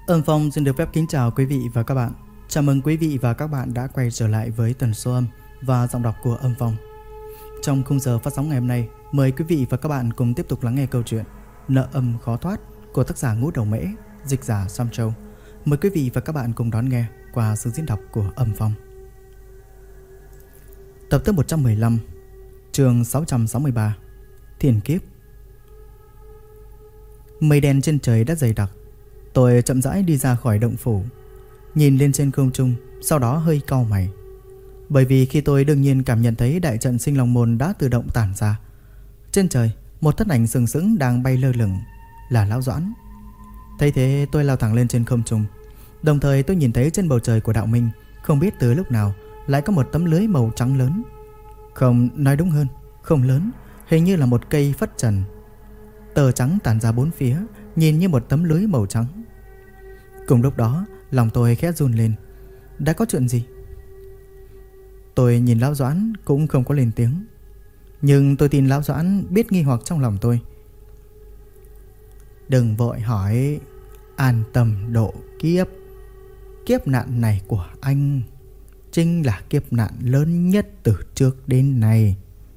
Âm Phong xin được phép kính chào quý vị và các bạn. Chào mừng quý vị và các bạn đã quay trở lại với tần số âm và giọng đọc của Âm Phong. Trong khung giờ phát sóng ngày hôm nay, mời quý vị và các bạn cùng tiếp tục lắng nghe câu chuyện Nợ âm khó thoát của tác giả Ngũ Đầu Mễ, dịch giả Sam Châu. Mời quý vị và các bạn cùng đón nghe qua sự diễn đọc của Âm Phong. Tập thứ 115, chương 663, Thiên Kiếp. Mây đen trên trời đã dày đặc. Tôi chậm rãi đi ra khỏi động phủ, nhìn lên trên không trung, sau đó hơi cau mày. Bởi vì khi tôi đương nhiên cảm nhận thấy đại trận Sinh Long Môn đã tự động tản ra. Trên trời, một thân ảnh sừng sững đang bay lơ lửng, là Lão Doãn. Thấy thế tôi lao thẳng lên trên không trung. Đồng thời tôi nhìn thấy trên bầu trời của đạo minh, không biết từ lúc nào lại có một tấm lưới màu trắng lớn. Không, nói đúng hơn, không lớn, hình như là một cây phất trần. Tờ trắng tản ra bốn phía, nhìn như một tấm lưới màu trắng. Cùng lúc đó, lòng tôi khẽ run lên. Đã có chuyện gì? Tôi nhìn Lão Doãn cũng không có lên tiếng. Nhưng tôi tin Lão Doãn biết nghi hoặc trong lòng tôi. Đừng vội hỏi, an tâm độ kiếp. Kiếp nạn này của anh chính là kiếp nạn lớn nhất từ trước đến nay.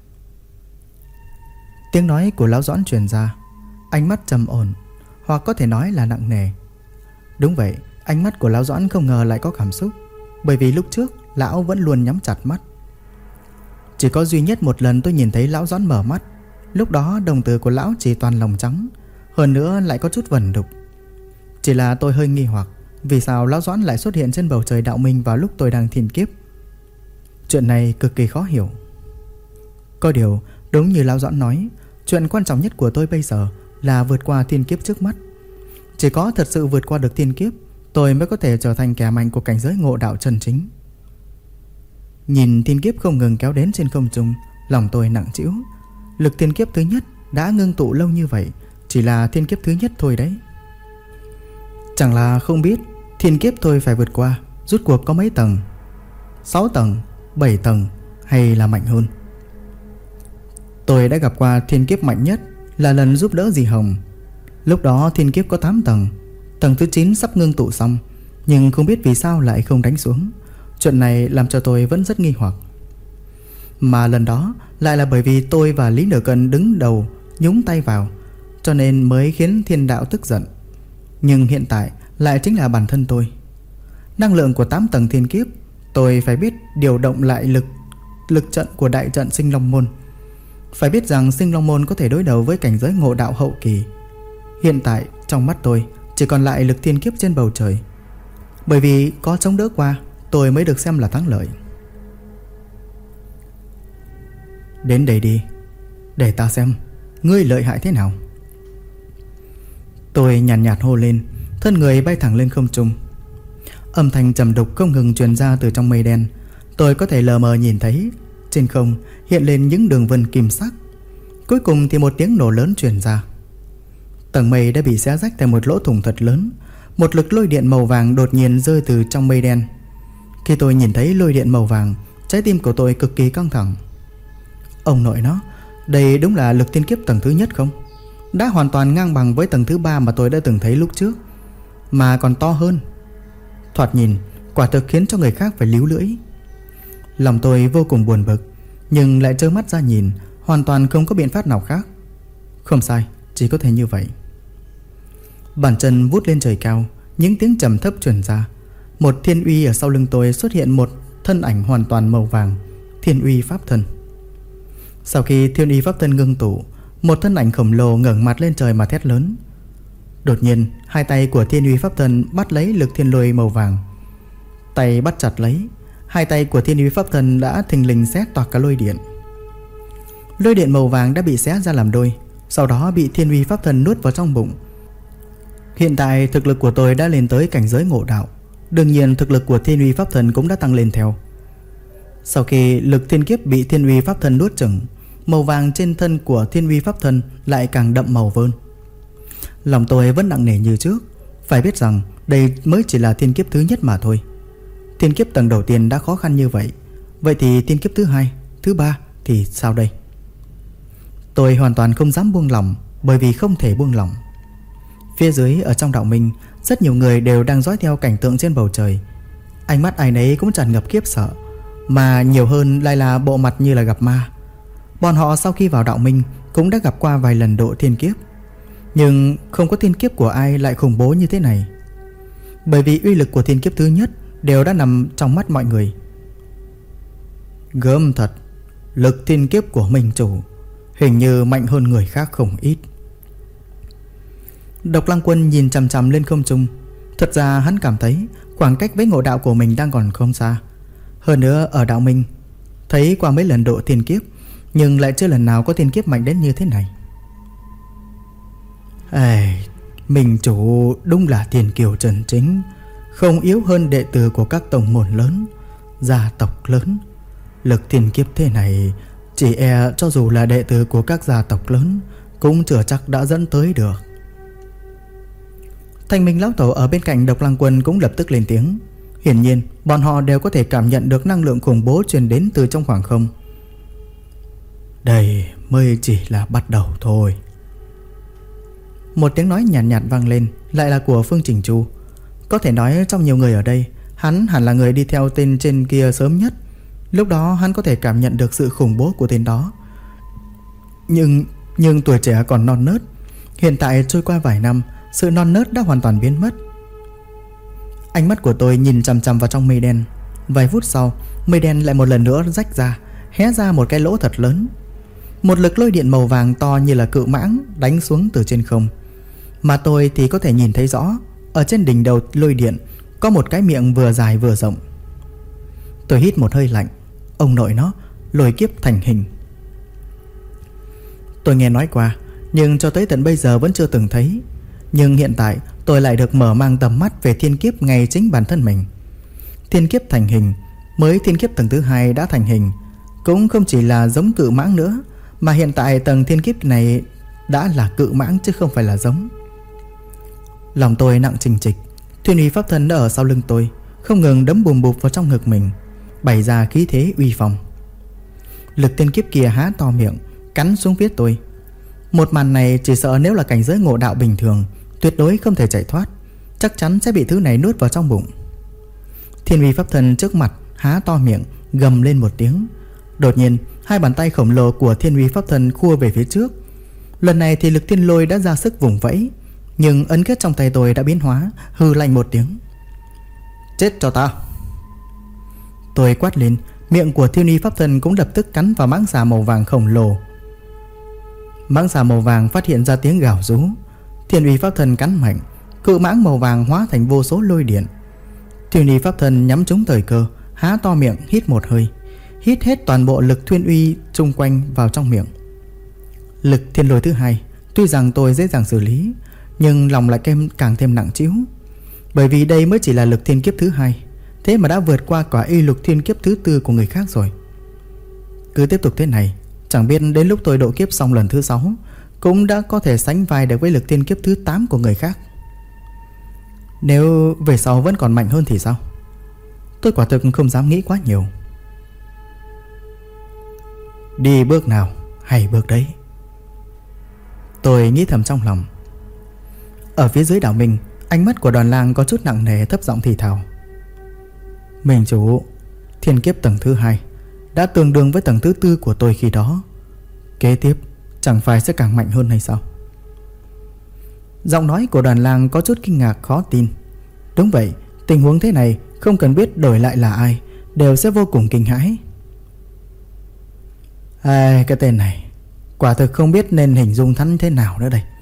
Tiếng nói của Lão Doãn truyền ra, ánh mắt trầm ổn, hoặc có thể nói là nặng nề. Đúng vậy, ánh mắt của Lão Doãn không ngờ lại có cảm xúc, bởi vì lúc trước Lão vẫn luôn nhắm chặt mắt. Chỉ có duy nhất một lần tôi nhìn thấy Lão Doãn mở mắt. Lúc đó đồng tử của Lão chỉ toàn lồng trắng, hơn nữa lại có chút vẩn đục. Chỉ là tôi hơi nghi hoặc, vì sao Lão Doãn lại xuất hiện trên bầu trời đạo minh vào lúc tôi đang thiên kiếp. Chuyện này cực kỳ khó hiểu. Có điều, đúng như Lão Doãn nói, chuyện quan trọng nhất của tôi bây giờ là vượt qua thiên kiếp trước mắt. Chỉ có thật sự vượt qua được thiên kiếp, tôi mới có thể trở thành kẻ mạnh của cảnh giới ngộ đạo chân chính. Nhìn thiên kiếp không ngừng kéo đến trên không trung, lòng tôi nặng trĩu. Lực thiên kiếp thứ nhất đã ngưng tụ lâu như vậy, chỉ là thiên kiếp thứ nhất thôi đấy. Chẳng là không biết thiên kiếp tôi phải vượt qua rút cuộc có mấy tầng, 6 tầng, 7 tầng hay là mạnh hơn. Tôi đã gặp qua thiên kiếp mạnh nhất là lần giúp đỡ dì Hồng. Lúc đó thiên kiếp có 8 tầng, tầng thứ 9 sắp ngưng tụ xong, nhưng không biết vì sao lại không đánh xuống. Chuyện này làm cho tôi vẫn rất nghi hoặc. Mà lần đó lại là bởi vì tôi và Lý Nửa Cân đứng đầu nhúng tay vào, cho nên mới khiến thiên đạo tức giận. Nhưng hiện tại lại chính là bản thân tôi. Năng lượng của 8 tầng thiên kiếp, tôi phải biết điều động lại lực trận của đại trận Sinh Long Môn. Phải biết rằng Sinh Long Môn có thể đối đầu với cảnh giới ngộ đạo hậu kỳ. Hiện tại trong mắt tôi chỉ còn lại lực thiên kiếp trên bầu trời. Bởi vì có chống đỡ qua, tôi mới được xem là thắng lợi. Đến đây đi, để ta xem ngươi lợi hại thế nào. Tôi nhàn nhạt hô lên, thân người bay thẳng lên không trung. Âm thanh trầm đục không ngừng truyền ra từ trong mây đen. Tôi có thể lờ mờ nhìn thấy trên không hiện lên những đường vân kim sắc. Cuối cùng thì một tiếng nổ lớn truyền ra. Tầng mây đã bị xé rách thành một lỗ thủng thật lớn. Một lực lôi điện màu vàng đột nhiên rơi từ trong mây đen. Khi tôi nhìn thấy lôi điện màu vàng, trái tim của tôi cực kỳ căng thẳng. Ông nội nó, đây đúng là lực thiên kiếp tầng thứ nhất không? Đã hoàn toàn ngang bằng với tầng thứ 3 mà tôi đã từng thấy lúc trước, mà còn to hơn. Thoạt nhìn quả thực khiến cho người khác phải líu lưỡi. Lòng tôi vô cùng buồn bực, nhưng lại trơ mắt ra nhìn, hoàn toàn không có biện pháp nào khác. Không sai, chỉ có thể như vậy. Bàn chân vút lên trời cao, những tiếng trầm thấp truyền ra. Một thiên uy ở sau lưng tôi xuất hiện một thân ảnh hoàn toàn màu vàng, thiên uy pháp thân. Sau khi thiên uy pháp thân ngưng tụ, một thân ảnh khổng lồ ngẩng mặt lên trời mà thét lớn. Đột nhiên, hai tay của thiên uy pháp thân bắt lấy lực thiên lôi màu vàng. Tay bắt chặt lấy, hai tay của thiên uy pháp thân đã thình lình xé toạc cả lôi điện. Lôi điện màu vàng đã bị xé ra làm đôi, sau đó bị thiên uy pháp thân nuốt vào trong bụng. Hiện tại thực lực của tôi đã lên tới cảnh giới ngộ đạo, đương nhiên thực lực của thiên uy pháp thân cũng đã tăng lên theo. Sau khi lực thiên kiếp bị thiên uy pháp thân nuốt chửng, màu vàng trên thân của thiên uy pháp thân lại càng đậm màu vơn. Lòng tôi vẫn nặng nề như trước. Phải biết rằng đây mới chỉ là thiên kiếp thứ nhất mà thôi. Thiên kiếp tầng đầu tiên đã khó khăn như vậy, vậy thì thiên kiếp thứ 2, thứ 3 thì sao đây? Tôi hoàn toàn không dám buông lỏng, bởi vì không thể buông lỏng. Phía dưới ở trong đạo minh, rất nhiều người đều đang dõi theo cảnh tượng trên bầu trời. Ánh mắt ai nấy cũng tràn ngập khiếp sợ, mà nhiều hơn lại là bộ mặt như là gặp ma. Bọn họ sau khi vào đạo minh cũng đã gặp qua vài lần độ thiên kiếp, nhưng không có thiên kiếp của ai lại khủng bố như thế này. Bởi vì uy lực của thiên kiếp thứ nhất đều đã nằm trong mắt mọi người. Gớm thật, lực thiên kiếp của minh chủ hình như mạnh hơn người khác không ít. Độc Lăng Quân nhìn chằm chằm lên không trung. Thật ra hắn cảm thấy khoảng cách với ngộ đạo của mình đang còn không xa. Hơn nữa ở đạo minh thấy qua mấy lần độ thiên kiếp, nhưng lại chưa lần nào có thiên kiếp mạnh đến như thế này. Minh chủ đúng là thiên kiều chân chính, không yếu hơn đệ tử của các tông môn lớn, gia tộc lớn. Lực thiên kiếp thế này, chỉ e cho dù là đệ tử của các gia tộc lớn cũng chưa chắc đã dẫn tới được. Thanh Minh lão tổ ở bên cạnh Độc Lăng Quân cũng lập tức lên tiếng. Hiển nhiên bọn họ đều có thể cảm nhận được năng lượng khủng bố truyền đến từ trong khoảng không. Đây mới chỉ là bắt đầu thôi. Một tiếng nói nhàn nhạt vang lên, lại là của Phương Chỉnh Chu. Có thể nói trong nhiều người ở đây, hắn hẳn là người đi theo tên trên kia sớm nhất. Lúc đó hắn có thể cảm nhận được sự khủng bố của tên đó. Nhưng tuổi trẻ còn non nớt. Hiện tại trôi qua vài năm, sự non nớt đã hoàn toàn biến mất. Ánh mắt của tôi nhìn chằm chằm vào trong mây đen. Vài phút sau, mây đen lại một lần nữa rách ra, hé ra một cái lỗ thật lớn. Một lực lôi điện màu vàng to như là cự mãng đánh xuống từ trên không. Mà tôi thì có thể nhìn thấy rõ, ở trên đỉnh đầu lôi điện có một cái miệng vừa dài vừa rộng. Tôi hít một hơi lạnh. Ông nội nó, lôi kiếp thành hình. Tôi nghe nói qua, nhưng cho tới tận bây giờ vẫn chưa từng thấy. Nhưng hiện tại tôi lại được mở mang tầm mắt về thiên kiếp ngay chính bản thân mình. Thiên kiếp thành hình, mới thiên kiếp tầng thứ 2 đã thành hình, cũng không chỉ là giống cự mãng nữa, mà hiện tại tầng thiên kiếp này đã là cự mãng chứ không phải là giống. Lòng tôi nặng trịch trịch. Thuyền uy pháp thân đã ở sau lưng tôi, không ngừng đấm bùm bụp vào trong ngực mình, bày ra khí thế uy phong. Lực thiên kiếp kia há to miệng cắn xuống phía tôi. Một màn này chỉ sợ nếu là cảnh giới ngộ đạo bình thường tuyệt đối không thể chạy thoát, chắc chắn sẽ bị thứ này nuốt vào trong bụng. Thiên uy pháp thân trước mặt há to miệng gầm lên một tiếng. Đột nhiên hai bàn tay khổng lồ của thiên uy pháp thân khua về phía trước. Lần này thì lực thiên lôi đã ra sức vùng vẫy, nhưng ấn kết trong tay tôi đã biến hóa, hừ lạnh một tiếng. Chết cho ta! Tôi quát lên. Miệng của thiên uy pháp thân cũng lập tức cắn vào mãng xà màu vàng khổng lồ. Mãng xà màu vàng phát hiện ra tiếng gào rú. Thiên uy pháp thân cắn mạnh, cự mãng màu vàng hóa thành vô số lôi điện. Thiên uy pháp thân nhắm trúng thời cơ, há to miệng hít một hơi, hít hết toàn bộ lực thiên uy chung quanh vào trong miệng. Lực thiên lôi thứ 2, tuy rằng tôi dễ dàng xử lý, nhưng lòng lại càng thêm nặng trĩu. Bởi vì đây mới chỉ là lực thiên kiếp thứ 2, thế mà đã vượt qua cả y lực thiên kiếp thứ 4 của người khác rồi. Cứ tiếp tục thế này, chẳng biết đến lúc tôi độ kiếp xong lần thứ 6 cũng đã có thể sánh vai được với lực thiên kiếp thứ 8 của người khác. Nếu về sau vẫn còn mạnh hơn thì sao? Tôi quả thực không dám nghĩ quá nhiều. Đi bước nào hay bước đấy, tôi nghĩ thầm trong lòng. Ở phía dưới đảo mình, ánh mắt của Đoàn Lang có chút nặng nề, thấp giọng thì thào. Mình chủ, thiên kiếp tầng thứ 2 đã tương đương với tầng thứ 4 của tôi khi đó. Kế tiếp chẳng phải sẽ càng mạnh hơn hay sao? Giọng nói của Đoàn Lang có chút kinh ngạc khó tin. Đúng vậy, tình huống thế này không cần biết đổi lại là ai đều sẽ vô cùng kinh hãi. Cái tên này quả thực không biết nên hình dung hắn thế nào nữa đây.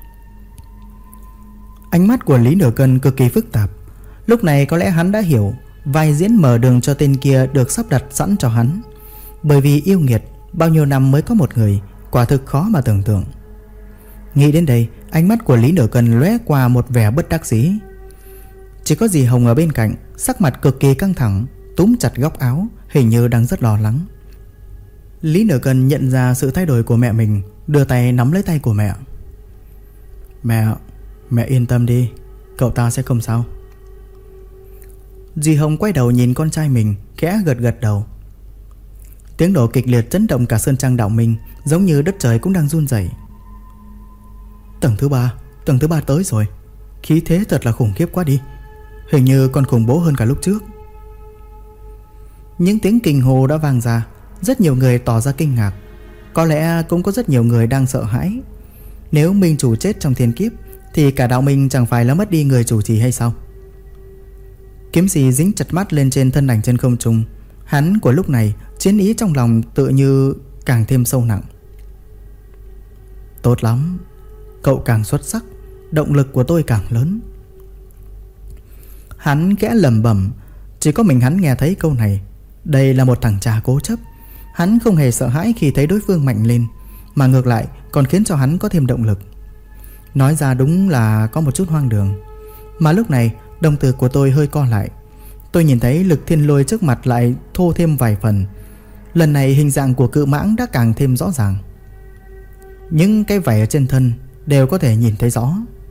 Ánh mắt của Lý Nửa Cân cực kỳ phức tạp. Lúc này có lẽ hắn đã hiểu vai diễn mở đường cho tên kia được sắp đặt sẵn cho hắn. Bởi vì yêu nghiệt bao nhiêu năm mới có một người, quả thực khó mà tưởng tượng. Nghĩ đến đây, ánh mắt của Lý Nửa Cân lóe qua một vẻ bất đắc dĩ. Chỉ có dì Hồng ở bên cạnh, sắc mặt cực kỳ căng thẳng, túm chặt góc áo, hình như đang rất lo lắng. Lý Nửa Cân nhận ra sự thay đổi của mẹ mình, đưa tay nắm lấy tay của mẹ. Mẹ yên tâm đi, cậu ta sẽ không sao. Dì Hồng quay đầu nhìn con trai mình, khẽ gật gật đầu. Tiếng nổ kịch liệt chấn động cả sơn trang đạo minh, giống như đất trời cũng đang run rẩy. Tầng thứ 3, Tầng thứ 3 tới rồi. Khí thế thật là khủng khiếp quá đi. Hình như còn khủng bố hơn cả lúc trước. Những tiếng kinh hô đã vang ra. Rất nhiều người tỏ ra kinh ngạc. Có lẽ cũng có rất nhiều người đang sợ hãi. Nếu minh chủ chết trong thiên kiếp thì cả đạo minh chẳng phải là mất đi người chủ trì hay sao? Kiếm sĩ dính chặt mắt lên trên thân ảnh trên không trung. Hắn của lúc này chiến ý trong lòng tự như càng thêm sâu nặng. Tốt lắm, cậu càng xuất sắc, động lực của tôi càng lớn. Hắn khẽ lẩm bẩm. Chỉ có mình hắn nghe thấy câu này. Đây là một thằng cha cố chấp. Hắn không hề sợ hãi khi thấy đối phương mạnh lên, mà ngược lại còn khiến cho hắn có thêm động lực. Nói ra đúng là có một chút hoang đường. Mà lúc này đồng tử của tôi hơi co lại. Tôi nhìn thấy lực thiên lôi trước mặt lại thô thêm vài phần. Lần này hình dạng của cự mãng đã càng thêm rõ ràng. Những cái vảy ở trên thân đều có thể nhìn thấy rõ.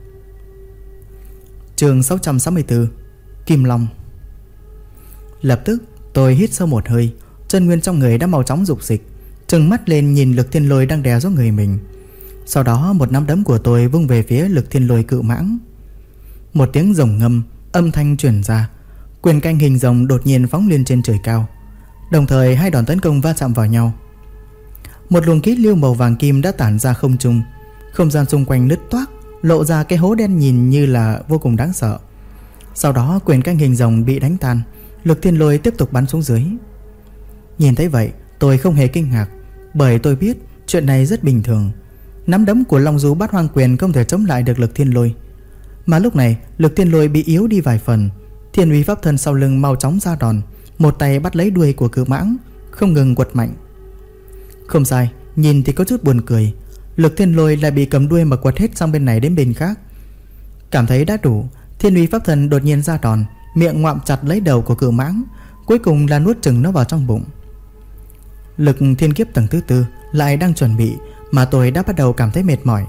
Chương 664 Kim Long. Lập tức tôi hít sâu một hơi. Chân nguyên trong người đã mau chóng dục dịch, trừng mắt lên nhìn lực thiên lôi đang đè xuống người mình. Sau đó một nắm đấm của tôi vung về phía lực thiên lôi cự mãng. Một tiếng rồng ngâm, âm thanh truyền ra. Quyền canh hình rồng đột nhiên phóng lên trên trời cao. Đồng thời hai đòn tấn công va chạm vào nhau. Một luồng khí lưu màu vàng kim đã tản ra không trung. Không gian xung quanh nứt toác, lộ ra cái hố đen nhìn như là vô cùng đáng sợ. Sau đó quyền canh hình rồng bị đánh tan. Lực thiên lôi tiếp tục bắn xuống dưới. Nhìn thấy vậy tôi không hề kinh ngạc, bởi tôi biết chuyện này rất bình thường. Nắm đấm của Long Du Bát Hoang Quyền không thể chống lại được lực thiên lôi. Mà lúc này lực thiên lôi bị yếu đi vài phần. Thiên uy pháp thân sau lưng mau chóng ra đòn, một tay bắt lấy đuôi của cự mãng, không ngừng quật mạnh. Không sai, nhìn thì có chút buồn cười. Lực thiên lôi lại bị cầm đuôi mà quật hết sang bên này đến bên khác. Cảm thấy đã đủ, thiên uy pháp thân đột nhiên ra đòn, miệng ngoạm chặt lấy đầu của cự mãng, cuối cùng là nuốt chửng nó vào trong bụng. Lực thiên kiếp tầng thứ 4 lại đang chuẩn bị, mà tôi đã bắt đầu cảm thấy mệt mỏi.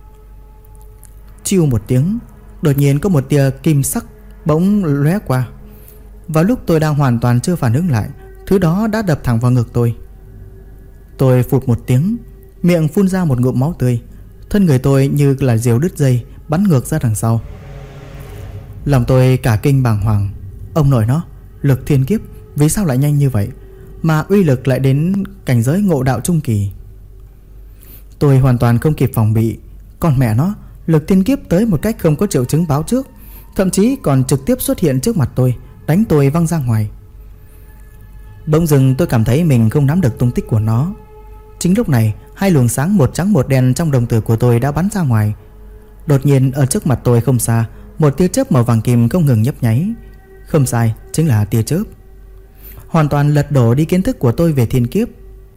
Chiu một tiếng, đột nhiên có một tia kim sắc bỗng lóe qua. Vào lúc tôi đang hoàn toàn chưa phản ứng lại, thứ đó đã đập thẳng vào ngực tôi. Tôi phụt một tiếng, miệng phun ra một ngụm máu tươi. Thân người tôi như là diều đứt dây, bắn ngược ra đằng sau. Lòng tôi cả kinh bàng hoàng. Ông nội nó, lực thiên kiếp vì sao lại nhanh như vậy, mà uy lực lại đến cảnh giới ngộ đạo trung kỳ. Tôi hoàn toàn không kịp phòng bị. Con mẹ nó, lực thiên kiếp tới một cách không có triệu chứng báo trước, thậm chí còn trực tiếp xuất hiện trước mặt tôi, đánh tôi văng ra ngoài. Bỗng dưng tôi cảm thấy mình không nắm được tung tích của nó. Chính lúc này hai luồng sáng một trắng một đen trong đồng tử của tôi đã bắn ra ngoài. Đột nhiên ở trước mặt tôi không xa, một tia chớp màu vàng kim không ngừng nhấp nháy. Không sai, chính là tia chớp. Hoàn toàn lật đổ đi kiến thức của tôi về thiên kiếp.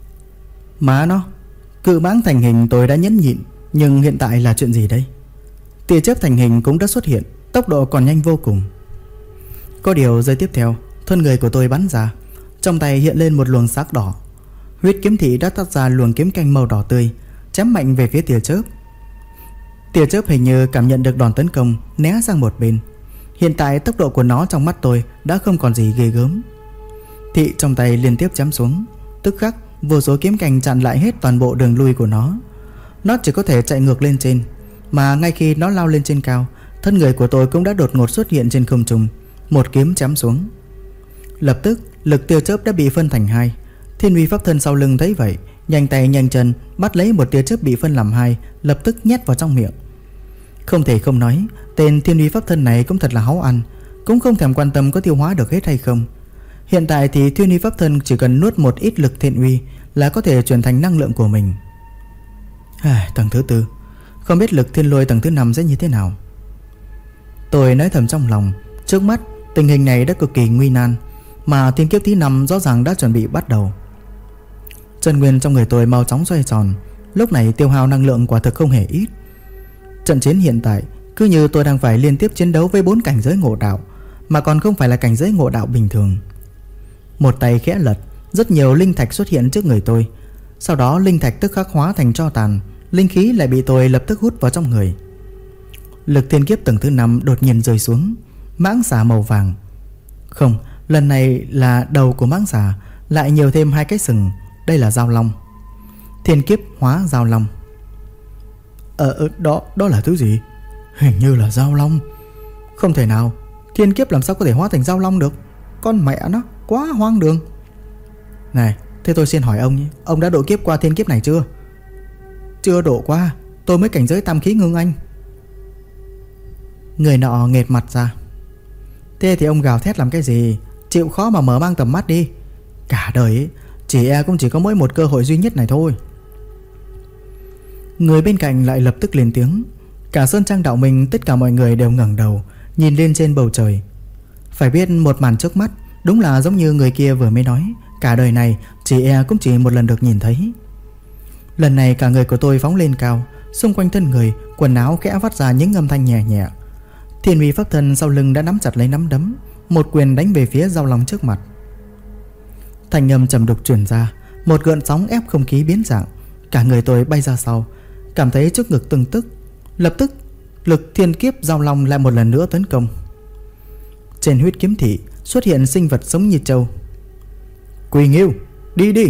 Má nó, cự mãng thành hình tôi đã nhẫn nhịn, nhưng hiện tại là chuyện gì đây? Tia chớp thành hình cũng đã xuất hiện, tốc độ còn nhanh vô cùng. Có điều giây tiếp theo, thân người của tôi bắn ra, trong tay hiện lên một luồng sắc đỏ. Huyết kiếm thị đã tắt ra luồng kiếm canh màu đỏ tươi, chém mạnh về phía tia chớp. Tia chớp hình như cảm nhận được đòn tấn công, né sang một bên. Hiện tại tốc độ của nó trong mắt tôi đã không còn gì ghê gớm. Thị trong tay liên tiếp chém xuống, tức khắc vô số kiếm canh chặn lại hết toàn bộ đường lui của nó. Nó chỉ có thể chạy ngược lên trên. Mà ngay khi nó lao lên trên cao, thân người của tôi cũng đã đột ngột xuất hiện trên không trung, một kiếm chém xuống. Lập tức lực tia chớp đã bị phân thành hai. Thiên uy pháp thân sau lưng thấy vậy, nhanh tay nhanh chân bắt lấy một tia chớp bị phân làm hai, lập tức nhét vào trong miệng. Không thể không nói, tên thiên uy pháp thân này cũng thật là háu ăn, cũng không thèm quan tâm có tiêu hóa được hết hay không. Hiện tại thì thiên uy pháp thân chỉ cần nuốt một ít lực thiên uy là có thể chuyển thành năng lượng của mình. Tầng thứ 4, không biết lực thiên lôi tầng thứ 5 sẽ như thế nào. Tôi nói thầm trong lòng. Trước mắt tình hình này đã cực kỳ nguy nan, mà thiên kiếp thứ 5 rõ ràng đã chuẩn bị bắt đầu. Chân nguyên trong người tôi mau chóng xoay tròn. Lúc này tiêu hao năng lượng quả thực không hề ít. Trận chiến hiện tại cứ như tôi đang phải liên tiếp chiến đấu với 4 cảnh giới ngộ đạo, mà còn không phải là cảnh giới ngộ đạo bình thường. Một tay khẽ lật, rất nhiều linh thạch xuất hiện trước người tôi. Sau đó linh thạch tức khắc hóa thành tro tàn, linh khí lại bị tôi lập tức hút vào trong người. Lực thiên kiếp tầng thứ 5 đột nhiên rơi xuống. Mãng xà màu vàng. Không, lần này là đầu của mãng xà lại nhiều thêm 2 cái sừng. Đây là dao long. Thiên kiếp hóa dao long. Đó là thứ gì? Hình như là Giao Long. Không thể nào, thiên kiếp làm sao có thể hóa thành Giao Long được? Con mẹ nó, quá hoang đường. Này, thế tôi xin hỏi ông nhé, ông đã độ kiếp qua thiên kiếp này chưa? Chưa độ qua, tôi mới cảnh giới tam khí ngưng anh. Người nọ nghệt mặt ra. Thế thì ông gào thét làm cái gì? Chịu khó mà mở mang tầm mắt đi. Cả đời ấy, cũng chỉ có mỗi một cơ hội duy nhất này thôi. Người bên cạnh lại lập tức lên tiếng. Cả Sơn Trang Đạo Minh, tất cả mọi người đều ngẩng đầu nhìn lên trên bầu trời. Phải biết một màn trước mắt đúng là giống như người kia vừa mới nói, cả đời này cũng chỉ một lần được nhìn thấy. Lần này cả người của tôi phóng lên cao, xung quanh thân người quần áo khẽ phát ra những âm thanh nhẹ nhẹ. Thiên uy pháp thân sau lưng đã nắm chặt lấy nắm đấm, một quyền đánh về phía Giao Long trước mặt. Thanh âm trầm đục truyền ra, một gợn sóng ép không khí biến dạng. Cả người tôi bay ra sau, cảm thấy trước ngực tưng tức. Lập tức lực thiên kiếp Giao Long lại một lần nữa tấn công. Trên huyết kiếm thị xuất hiện sinh vật sống như trâu. Quỳ Nghiêu, đi đi.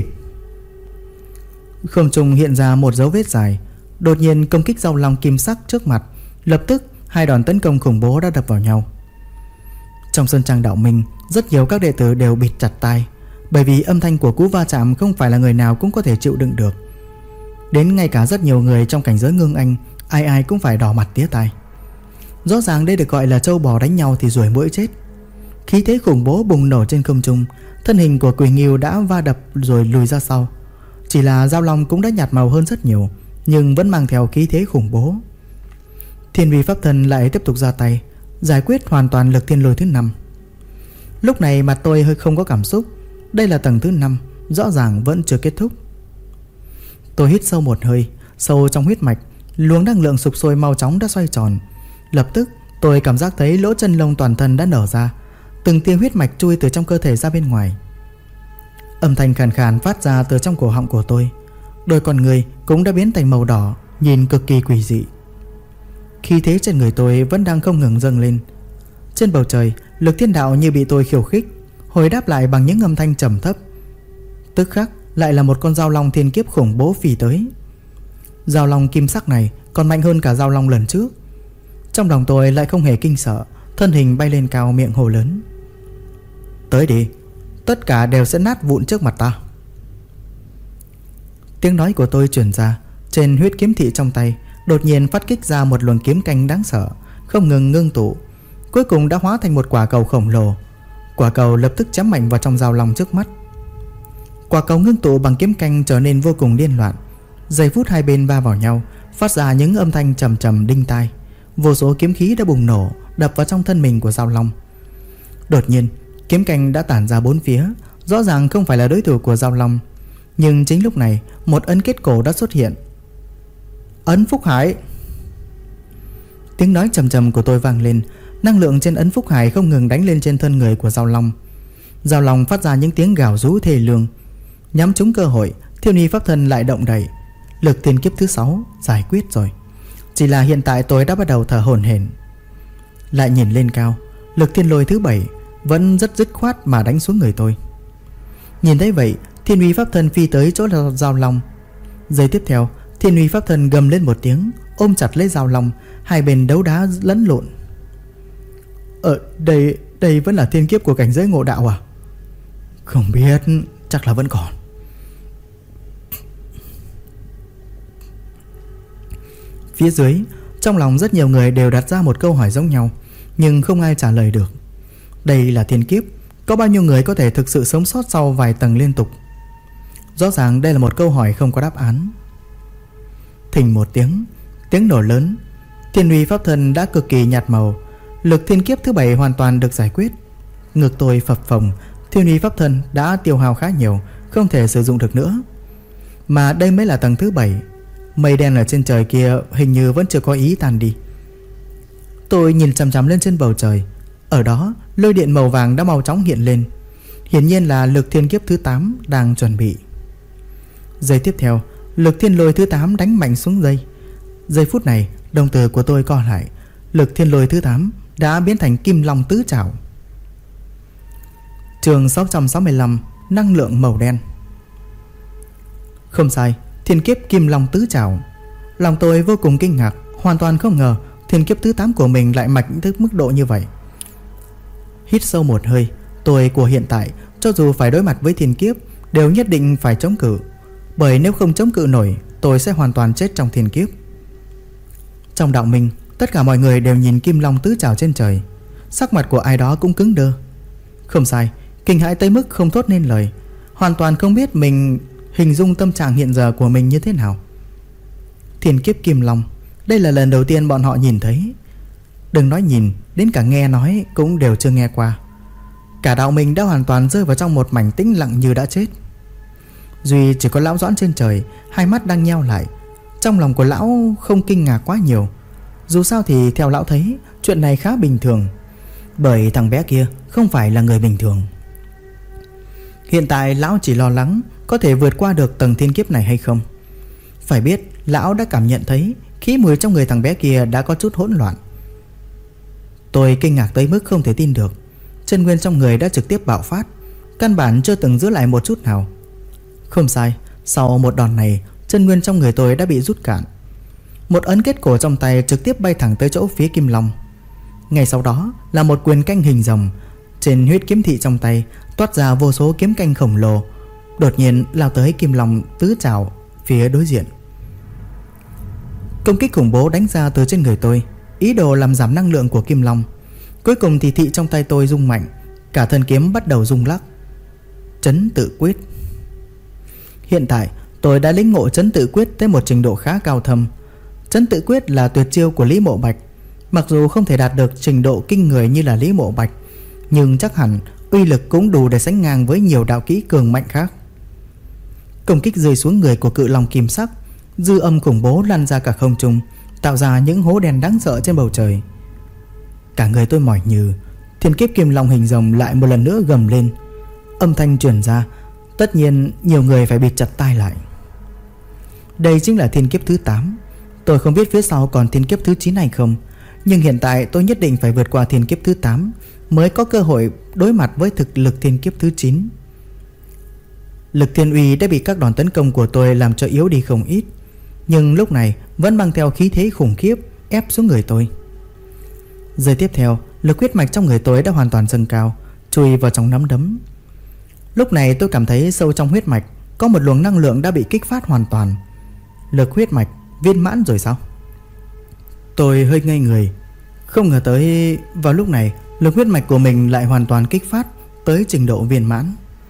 Không trung hiện ra một dấu vết dài, đột nhiên công kích Giao Long kim sắc trước mặt. Lập tức hai đòn tấn công khủng bố đã đập vào nhau. Trong Sơn Trang Đạo Minh, rất nhiều các đệ tử đều bịt chặt tai, bởi vì âm thanh của cú va chạm không phải là người nào cũng có thể chịu đựng được. Đến ngay cả rất nhiều người trong cảnh giới ngưng anh, ai cũng phải đỏ mặt tía tai. Rõ ràng đây được gọi là trâu bò đánh nhau thì ruồi muỗi chết. Khí thế khủng bố bùng nổ trên không trung, thân hình của Quỳ Nghiêu đã va đập rồi lùi ra sau. Chỉ là Giao Long cũng đã nhạt màu hơn rất nhiều, nhưng vẫn mang theo khí thế khủng bố. Thiên uy pháp thân lại tiếp tục ra tay, giải quyết hoàn toàn lực thiên lôi thứ 5. Lúc này mặt tôi hơi không có cảm xúc. Đây là tầng thứ 5, rõ ràng vẫn chưa kết thúc. Tôi hít sâu một hơi, sâu trong huyết mạch, luồng năng lượng sục sôi mau chóng đã xoay tròn. Lập tức tôi cảm giác thấy lỗ chân lông toàn thân đã nở ra, từng tia huyết mạch chui từ trong cơ thể ra bên ngoài. Âm thanh khàn khàn phát ra từ trong cổ họng của tôi. Đôi con người cũng đã biến thành màu đỏ, nhìn cực kỳ quỷ dị. Khí thế trên người tôi vẫn đang không ngừng dâng lên. Trên bầu trời, lực thiên đạo như bị tôi khiêu khích, hồi đáp lại bằng những âm thanh trầm thấp. Tức khắc lại là một con Giao Long thiên kiếp khủng bố phi tới. Giao Long kim sắc này còn mạnh hơn cả Giao Long lần trước. Trong lòng tôi lại không hề kinh sợ, thân hình bay lên cao, miệng hô lớn: Tới đi, tất cả đều sẽ nát vụn trước mặt ta. Tiếng nói của tôi truyền ra. Trên huyết kiếm thị trong tay đột nhiên phát kích ra một luồng kiếm canh đáng sợ, không ngừng ngưng tụ, cuối cùng đã hóa thành một quả cầu khổng lồ. Quả cầu lập tức chém mạnh vào trong Giao Long trước mắt. Quả cầu ngưng tụ bằng kiếm canh trở nên vô cùng điên loạn. Giây phút hai bên va vào nhau, phát ra những âm thanh trầm trầm đinh tai. Vô số kiếm khí đã bùng nổ, đập vào trong thân mình của Giao Long. Đột nhiên kiếm canh đã tản ra bốn phía, rõ ràng không phải là đối thủ của Giao Long. Nhưng chính lúc này, một ấn kết cổ đã xuất hiện. Ấn Phúc Hải. Tiếng nói trầm trầm của tôi vang lên. Năng lượng trên ấn Phúc Hải không ngừng đánh lên trên thân người của Giao Long. Giao Long phát ra những tiếng gào rú thê lương. Nhắm trúng cơ hội, Thiên uy pháp thân lại động đậy. Lực thiên kiếp thứ 6 giải quyết rồi. Chỉ là hiện tại tôi đã bắt đầu thở hổn hển. Lại nhìn lên cao, lực thiên lôi thứ 7 vẫn rất dứt khoát mà đánh xuống người tôi. Nhìn thấy vậy, Thiên uy pháp thân phi tới chỗ Giao Long. Giây tiếp theo, Thiên uy pháp thân gầm lên một tiếng, ôm chặt lấy Giao Long. Hai bên đấu đá lẫn lộn. Đây vẫn là thiên kiếp của cảnh giới ngộ đạo à? Không biết, chắc là vẫn còn. Phía dưới, trong lòng rất nhiều người đều đặt ra một câu hỏi giống nhau, nhưng không ai trả lời được. Đây là thiên kiếp, có bao nhiêu người có thể thực sự sống sót sau vài tầng liên tục? Rõ ràng đây là một câu hỏi không có đáp án. Thình một tiếng nổ lớn. Thiên uy pháp thân đã cực kỳ nhạt màu. Lực thiên kiếp thứ 7 hoàn toàn được giải quyết. Ngực tôi phập phồng. Thiên uy pháp thân đã tiêu hao khá nhiều, không thể sử dụng được nữa. Mà đây mới là tầng thứ 7. Mây đen ở trên trời kia hình như vẫn chưa có ý tan đi. Tôi nhìn chằm chằm lên trên bầu trời. Ở đó lôi điện màu vàng đã mau chóng hiện lên. Hiển nhiên là lực thiên kiếp thứ 8 đang chuẩn bị. Giây tiếp theo, lực thiên lôi thứ 8 đánh mạnh xuống dây. Giây phút này, đồng tử của tôi co lại. Lực thiên lôi thứ 8 đã biến thành Kim Long tứ trảo. Chương 665, năng lượng màu đen. Không sai, thiên kiếp Kim Long tứ trảo. Lòng tôi vô cùng kinh ngạc, hoàn toàn không ngờ thiên kiếp thứ 8 của mình lại mạnh tới mức độ như vậy. Hít sâu một hơi, tôi của hiện tại cho dù phải đối mặt với thiên kiếp đều nhất định phải chống cự, bởi nếu không chống cự nổi tôi sẽ hoàn toàn chết trong thiên kiếp. Trong đạo minh, tất cả mọi người đều nhìn kim long tứ trảo trên trời. Sắc mặt của ai đó cũng cứng đơ. Không sai, kinh hãi tới mức không thốt nên lời, hoàn toàn không biết mình hình dung tâm trạng hiện giờ của mình như thế nào. Thiên kiếp kim long, đây là lần đầu tiên bọn họ nhìn thấy. Đừng nói nhìn, đến cả nghe nói cũng đều chưa nghe qua. Cả đạo minh đã hoàn toàn rơi vào trong một mảnh tĩnh lặng như đã chết. Duy chỉ có lão Doãn trên trời, hai mắt đang nheo lại. Trong lòng của lão không kinh ngạc quá nhiều. Dù sao thì theo lão thấy chuyện này khá bình thường, bởi thằng bé kia không phải là người bình thường. Hiện tại lão chỉ lo lắng có thể vượt qua được tầng thiên kiếp này hay không. Phải biết lão đã cảm nhận thấy khí mùi trong người thằng bé kia đã có chút hỗn loạn. Tôi kinh ngạc tới mức không thể tin được. Chân nguyên trong người đã trực tiếp bạo phát, căn bản chưa từng giữ lại một chút nào. Không sai, sau một đòn này, chân nguyên trong người tôi đã bị rút cạn. Một ấn kết cổ trong tay trực tiếp bay thẳng tới chỗ phía kim long. Ngay sau đó là một quyền canh hình rồng. Trên huyết kiếm thị trong tay toát ra vô số kiếm canh khổng lồ, đột nhiên lao tới kim long tứ trảo phía đối diện. Công kích khủng bố đánh ra từ trên người tôi, ý đồ làm giảm năng lượng của kim long. Cuối cùng thì thị trong tay tôi rung mạnh, cả thân kiếm bắt đầu rung lắc. Trấn tự quyết. Hiện tại tôi đã lĩnh ngộ trấn tự quyết tới một trình độ khá cao thâm. Trấn tự quyết là tuyệt chiêu của Lý Mộ Bạch. Mặc dù không thể đạt được trình độ kinh người như là Lý Mộ Bạch, nhưng chắc hẳn uy lực cũng đủ để sánh ngang với nhiều đạo kỹ cường mạnh khác. Công kích rơi xuống người của cự long kim sắc, dư âm khủng bố lan ra cả không trung, tạo ra những hố đen đáng sợ trên bầu trời. Cả người tôi mỏi nhừ. Thiên kiếp kim long hình rồng lại một lần nữa gầm lên. Âm thanh truyền ra, tất nhiên nhiều người phải bịt chặt tai lại. Đây chính là thiên kiếp thứ 8. Tôi không biết phía sau còn thiên kiếp thứ 9 hay không, nhưng hiện tại tôi nhất định phải vượt qua thiên kiếp thứ 8 mới có cơ hội đối mặt với thực lực thiên kiếp thứ 9. Lực thiên uy đã bị các đòn tấn công của tôi làm cho yếu đi không ít, nhưng lúc này vẫn mang theo khí thế khủng khiếp ép xuống người tôi. Giây tiếp theo, lực huyết mạch trong người tôi đã hoàn toàn dâng cao, chui vào trong nắm đấm. Lúc này tôi cảm thấy sâu trong huyết mạch có một luồng năng lượng đã bị kích phát hoàn toàn. Lực huyết mạch viên mãn rồi sao? Tôi hơi ngây người. Không ngờ tới vào lúc này lực huyết mạch của mình lại hoàn toàn kích phát tới trình độ viên mãn.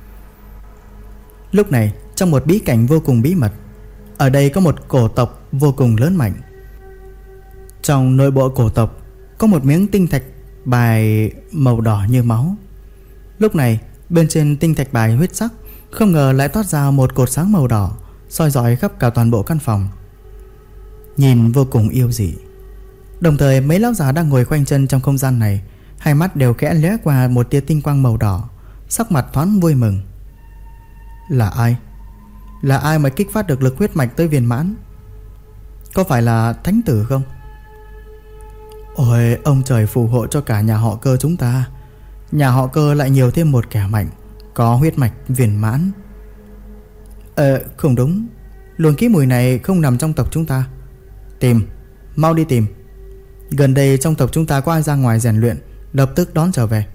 Lúc này trong một bí cảnh vô cùng bí mật, ở đây có một cổ tộc vô cùng lớn mạnh. Trong nội bộ cổ tộc có một miếng tinh thạch bài màu đỏ như máu. Lúc này bên trên tinh thạch bài huyết sắc không ngờ lại toát ra một cột sáng màu đỏ, soi rọi khắp cả toàn bộ căn phòng, nhìn vô cùng yêu dị. Đồng thời mấy lão già đang ngồi khoanh chân trong không gian này, hai mắt đều khẽ lóe qua một tia tinh quang màu đỏ, sắc mặt thoáng vui mừng. Là ai? Là ai mà kích phát được lực huyết mạch tới viên mãn? Có phải là thánh tử không? Ôi, ông trời phù hộ cho cả nhà họ Cơ chúng ta. Nhà họ Cơ lại nhiều thêm một kẻ mạnh, có huyết mạch viên mãn. Không đúng, luồng khí mùi này không nằm trong tộc chúng ta. Tìm, mau đi tìm. Gần đây trong tộc chúng ta có ai ra ngoài rèn luyện, lập tức đón trở về.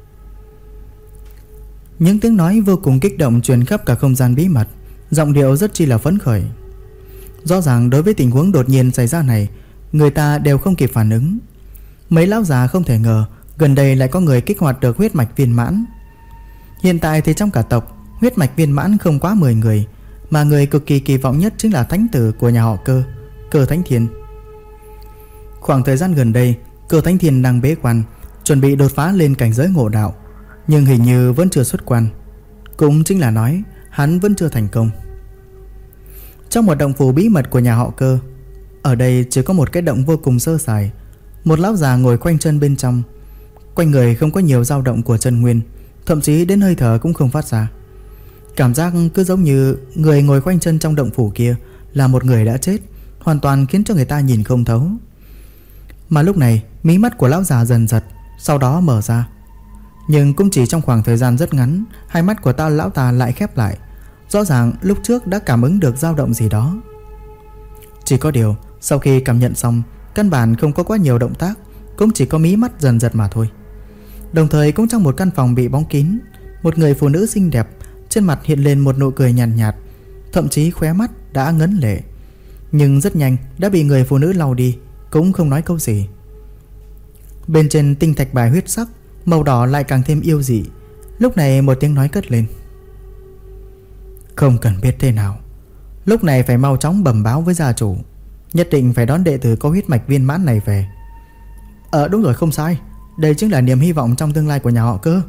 Những tiếng nói vô cùng kích động truyền khắp cả không gian bí mật, giọng điệu rất chi là phấn khởi. Rõ ràng đối với tình huống đột nhiên xảy ra này, người ta đều không kịp phản ứng. Mấy lão già không thể ngờ gần đây lại có người kích hoạt được huyết mạch viên mãn. Hiện tại thì trong cả tộc huyết mạch viên mãn không quá 10 người, mà người cực kỳ kỳ vọng nhất chính là thánh tử của nhà họ Cơ, Cơ Thánh Thiên. Khoảng thời gian gần đây, Cơ Thánh Thiên đang bế quan, chuẩn bị đột phá lên cảnh giới ngộ đạo, nhưng hình như vẫn chưa xuất quan. Cũng chính là nói hắn vẫn chưa thành công. Trong một động phủ bí mật của nhà họ Cơ, ở đây chỉ có một cái động vô cùng sơ sài. Một lão già ngồi khoanh chân bên trong, quanh người không có nhiều dao động của chân nguyên, thậm chí đến hơi thở cũng không phát ra. Cảm giác cứ giống như người ngồi khoanh chân trong động phủ kia là một người đã chết, hoàn toàn khiến cho người ta nhìn không thấu. Mà lúc này mí mắt của lão già dần giật, sau đó mở ra. Nhưng cũng chỉ trong khoảng thời gian rất ngắn, hai mắt của lão ta lại khép lại. Rõ ràng lúc trước đã cảm ứng được dao động gì đó. Chỉ có điều sau khi cảm nhận xong, căn bản không có quá nhiều động tác, cũng chỉ có mí mắt dần giật mà thôi. Đồng thời cũng trong một căn phòng bị bóng kín, một người phụ nữ xinh đẹp, trên mặt hiện lên một nụ cười nhàn nhạt, thậm chí khóe mắt đã ngấn lệ, nhưng rất nhanh đã bị người phụ nữ lau đi, cũng không nói câu gì. Bên trên tinh thạch bài huyết sắc, màu đỏ lại càng thêm yêu dị. Lúc này một tiếng nói cất lên: "Không cần biết thế nào, lúc này phải mau chóng bẩm báo với gia chủ, nhất định phải đón đệ tử có huyết mạch viên mãn này về." Đúng rồi, không sai, đây chính là niềm hy vọng trong tương lai của nhà họ cơ.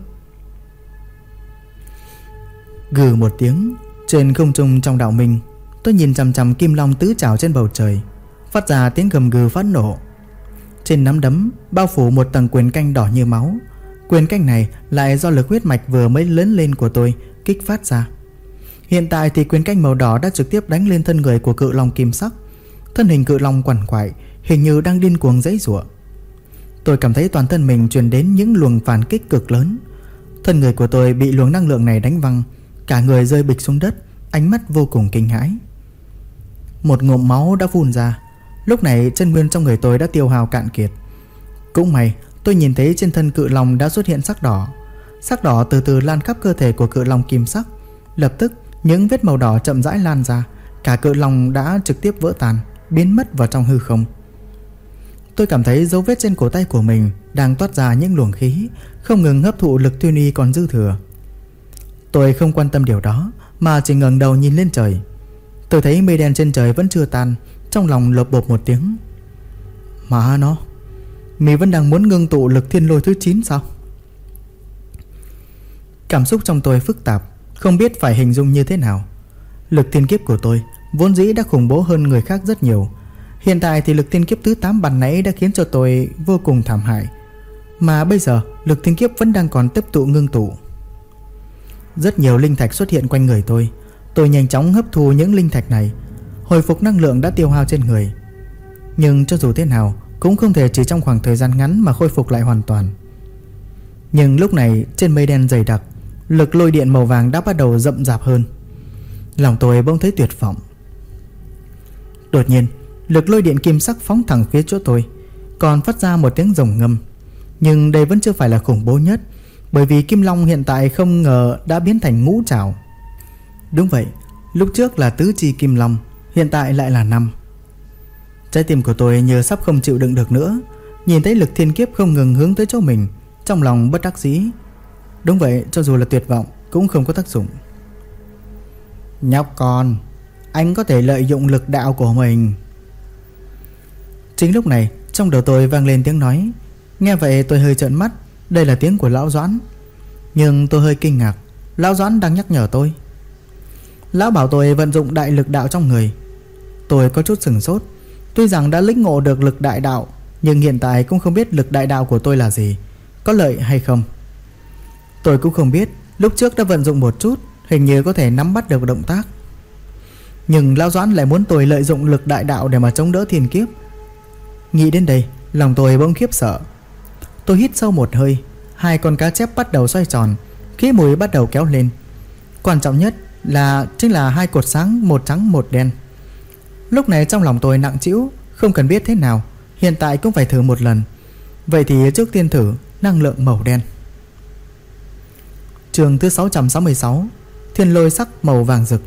Gừ một tiếng, trên không trung trong đạo minh, tôi nhìn chằm chằm kim long tứ trảo trên bầu trời, phát ra tiếng gầm gừ phẫn nộ. Trên nắm đấm bao phủ một tầng quyền canh đỏ như máu. Quyền canh này lại do lực huyết mạch vừa mới lớn lên của tôi kích phát ra. Hiện tại thì quyền canh màu đỏ đã trực tiếp đánh lên thân người của cự long kim sắc. Thân hình cự long quằn quại, hình như đang điên cuồng giãy giụa. Tôi cảm thấy toàn thân mình truyền đến những luồng phản kích cực lớn. Thân người của tôi bị luồng năng lượng này đánh văng, cả người rơi bịch xuống đất, ánh mắt vô cùng kinh hãi. Một ngụm máu đã phun ra. Lúc này chân nguyên trong người tôi đã tiêu hao cạn kiệt. Cũng may tôi nhìn thấy trên thân cự long đã xuất hiện sắc đỏ. Sắc đỏ từ từ lan khắp cơ thể của cự long kim sắc. Lập tức những vết màu đỏ chậm rãi lan ra, cả cự long đã trực tiếp vỡ tan, biến mất vào trong hư không. Tôi cảm thấy dấu vết trên cổ tay của mình đang toát ra những luồng khí, không ngừng hấp thụ lực thiên uy còn dư thừa. Tôi không quan tâm điều đó, mà chỉ ngẩng đầu nhìn lên trời. Tôi thấy mây đen trên trời vẫn chưa tan, trong lòng lộp bộp một tiếng. Mà nó, mày vẫn đang muốn ngưng tụ lực thiên lôi thứ 9 sao? Cảm xúc trong tôi phức tạp, không biết phải hình dung như thế nào. Lực thiên kiếp của tôi vốn dĩ đã khủng bố hơn người khác rất nhiều. Hiện tại thì lực thiên kiếp thứ 8 ban nãy đã khiến cho tôi vô cùng thảm hại, mà bây giờ lực thiên kiếp vẫn đang còn tiếp tục ngưng tụ. Rất nhiều linh thạch xuất hiện quanh người tôi. Tôi nhanh chóng hấp thu những linh thạch này, hồi phục năng lượng đã tiêu hao trên người. Nhưng cho dù thế nào cũng không thể chỉ trong khoảng thời gian ngắn mà khôi phục lại hoàn toàn. Nhưng lúc này trên mây đen dày đặc, lực lôi điện màu vàng đã bắt đầu rậm rạp hơn. Lòng tôi bỗng thấy tuyệt vọng. Đột nhiên lực lôi điện kim sắc phóng thẳng phía chỗ tôi, còn phát ra một tiếng rồng ngâm. Nhưng đây vẫn chưa phải là khủng bố nhất, bởi vì kim long hiện tại không ngờ đã biến thành ngũ trảo. Đúng vậy, lúc trước là tứ chi kim long, hiện tại lại là 5. Trái tim của tôi như sắp không chịu đựng được nữa. Nhìn thấy lực thiên kiếp không ngừng hướng tới chỗ mình, trong lòng bất đắc dĩ. Đúng vậy, cho dù là tuyệt vọng cũng không có tác dụng. Nhóc con, anh có thể lợi dụng lực đạo của mình. Chính lúc này trong đầu tôi vang lên tiếng nói. Nghe vậy tôi hơi trợn mắt. Đây là tiếng của lão Doãn. Nhưng tôi hơi kinh ngạc, lão Doãn đang nhắc nhở tôi. Lão bảo tôi vận dụng đại lực đạo trong người. Tôi có chút sửng sốt. Tuy rằng đã lĩnh ngộ được lực đại đạo, nhưng hiện tại cũng không biết lực đại đạo của tôi là gì, có lợi hay không. Tôi cũng không biết lúc trước đã vận dụng một chút, hình như có thể nắm bắt được động tác. Nhưng lão Doãn lại muốn tôi lợi dụng lực đại đạo để mà chống đỡ thiên kiếp. Nghĩ đến đây, lòng tôi bỗng khiếp sợ. Tôi hít sâu một hơi. Hai con cá chép bắt đầu xoay tròn, khí mùi bắt đầu kéo lên. Quan trọng nhất là chính là hai cột sáng, một trắng một đen. Lúc này trong lòng tôi nặng trĩu, không cần biết thế nào, hiện tại cũng phải thử một lần. Vậy thì trước tiên thử năng lượng màu đen. Chương thứ 666, thiên lôi sắc màu vàng rực.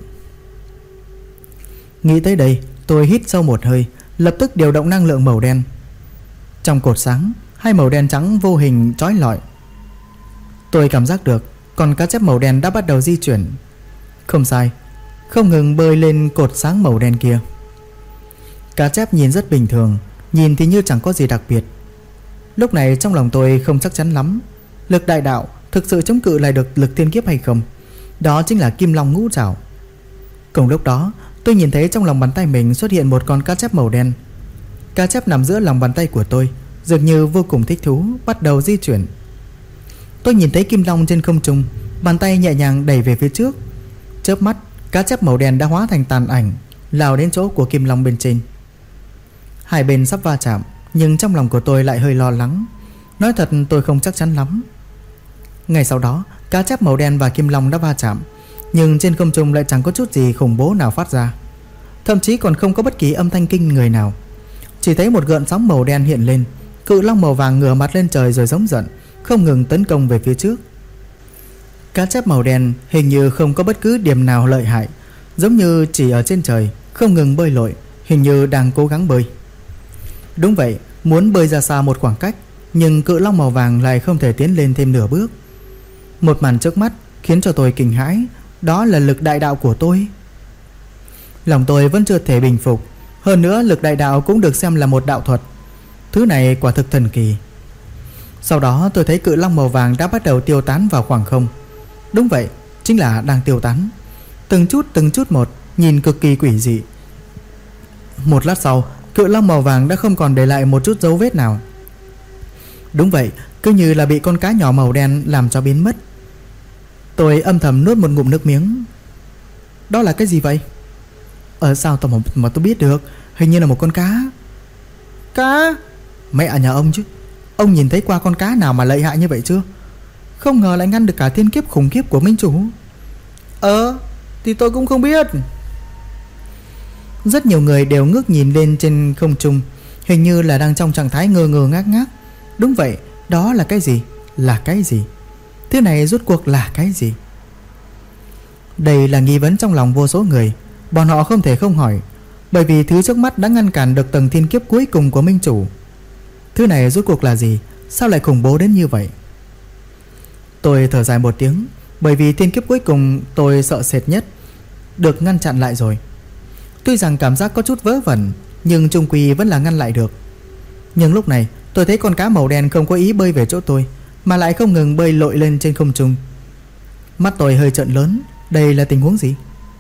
Nghĩ tới đây, tôi hít sâu một hơi, lập tức điều động năng lượng màu đen. Trong cột sáng, hai màu đen trắng vô hình chói lọi. Tôi cảm giác được con cá chép màu đen đã bắt đầu di chuyển. Không sai, không ngừng bơi lên cột sáng màu đen kia. Cá chép nhìn rất bình thường, nhìn thì như chẳng có gì đặc biệt. Lúc này trong lòng tôi không chắc chắn lắm, lực đại đạo thực sự chống cự lại được lực thiên kiếp hay không. Đó chính là kim long ngũ trảo. Cùng lúc đó tôi nhìn thấy trong lòng bàn tay mình xuất hiện một con cá chép màu đen. Cá chép nằm giữa lòng bàn tay của tôi, dường như vô cùng thích thú, bắt đầu di chuyển. Tôi nhìn thấy kim long trên không trung, bàn tay nhẹ nhàng đẩy về phía trước. Chớp mắt, cá chép màu đen đã hóa thành tàn ảnh, lao đến chỗ của kim long bên trên. Hai bên sắp va chạm, nhưng trong lòng của tôi lại hơi lo lắng. Nói thật tôi không chắc chắn lắm. Ngay sau đó, cá chép màu đen và kim long đã va chạm, nhưng trên không trung lại chẳng có chút gì khủng bố nào phát ra. Thậm chí còn không có bất kỳ âm thanh kinh người nào. Chỉ thấy một gợn sóng màu đen hiện lên. Cự long màu vàng ngửa mặt lên trời rồi giống giận, không ngừng tấn công về phía trước. Cá chép màu đen hình như không có bất cứ điểm nào lợi hại, giống như chỉ ở trên trời, không ngừng bơi lội, hình như đang cố gắng bơi. Đúng vậy, muốn bơi ra xa một khoảng cách, nhưng cự long màu vàng lại không thể tiến lên thêm nửa bước. Một màn trước mắt khiến cho tôi kinh hãi, đó là lực đại đạo của tôi. Lòng tôi vẫn chưa thể bình phục. Hơn nữa lực đại đạo cũng được xem là một đạo thuật. Thứ này quả thực thần kỳ. Sau đó tôi thấy cự long màu vàng đã bắt đầu tiêu tán vào khoảng không. Đúng vậy, chính là đang tiêu tán. Từng chút một, nhìn cực kỳ quỷ dị. Một lát sau, cự long màu vàng đã không còn để lại một chút dấu vết nào. Đúng vậy, cứ như là bị con cá nhỏ màu đen làm cho biến mất. Tôi âm thầm nuốt một ngụm nước miếng. Đó là cái gì vậy? Sao mà tôi biết được? Hình như là một con cá. Cá? Mẹ ở nhà ông chứ. Ông nhìn thấy qua con cá nào mà lợi hại như vậy chưa? Không ngờ lại ngăn được cả thiên kiếp khủng khiếp của minh chủ. Thì tôi cũng không biết. Rất nhiều người đều ngước nhìn lên trên không trung, hình như là đang trong trạng thái ngơ ngơ ngác ngác. Đúng vậy, đó là cái gì? Là cái gì? Thứ này rốt cuộc là cái gì? Đây là nghi vấn trong lòng vô số người. Bọn họ không thể không hỏi, bởi vì thứ trước mắt đã ngăn cản được tầng thiên kiếp cuối cùng của minh chủ. Thứ này rốt cuộc là gì? Sao lại khủng bố đến như vậy? Tôi thở dài một tiếng, bởi vì thiên kiếp cuối cùng tôi sợ sệt nhất được ngăn chặn lại rồi. Tuy rằng cảm giác có chút vớ vẩn, nhưng chung quy vẫn là ngăn lại được. Nhưng lúc này tôi thấy con cá màu đen không có ý bơi về chỗ tôi, mà lại không ngừng bơi lội lên trên không trung. Mắt tôi hơi trợn lớn. Đây là tình huống gì?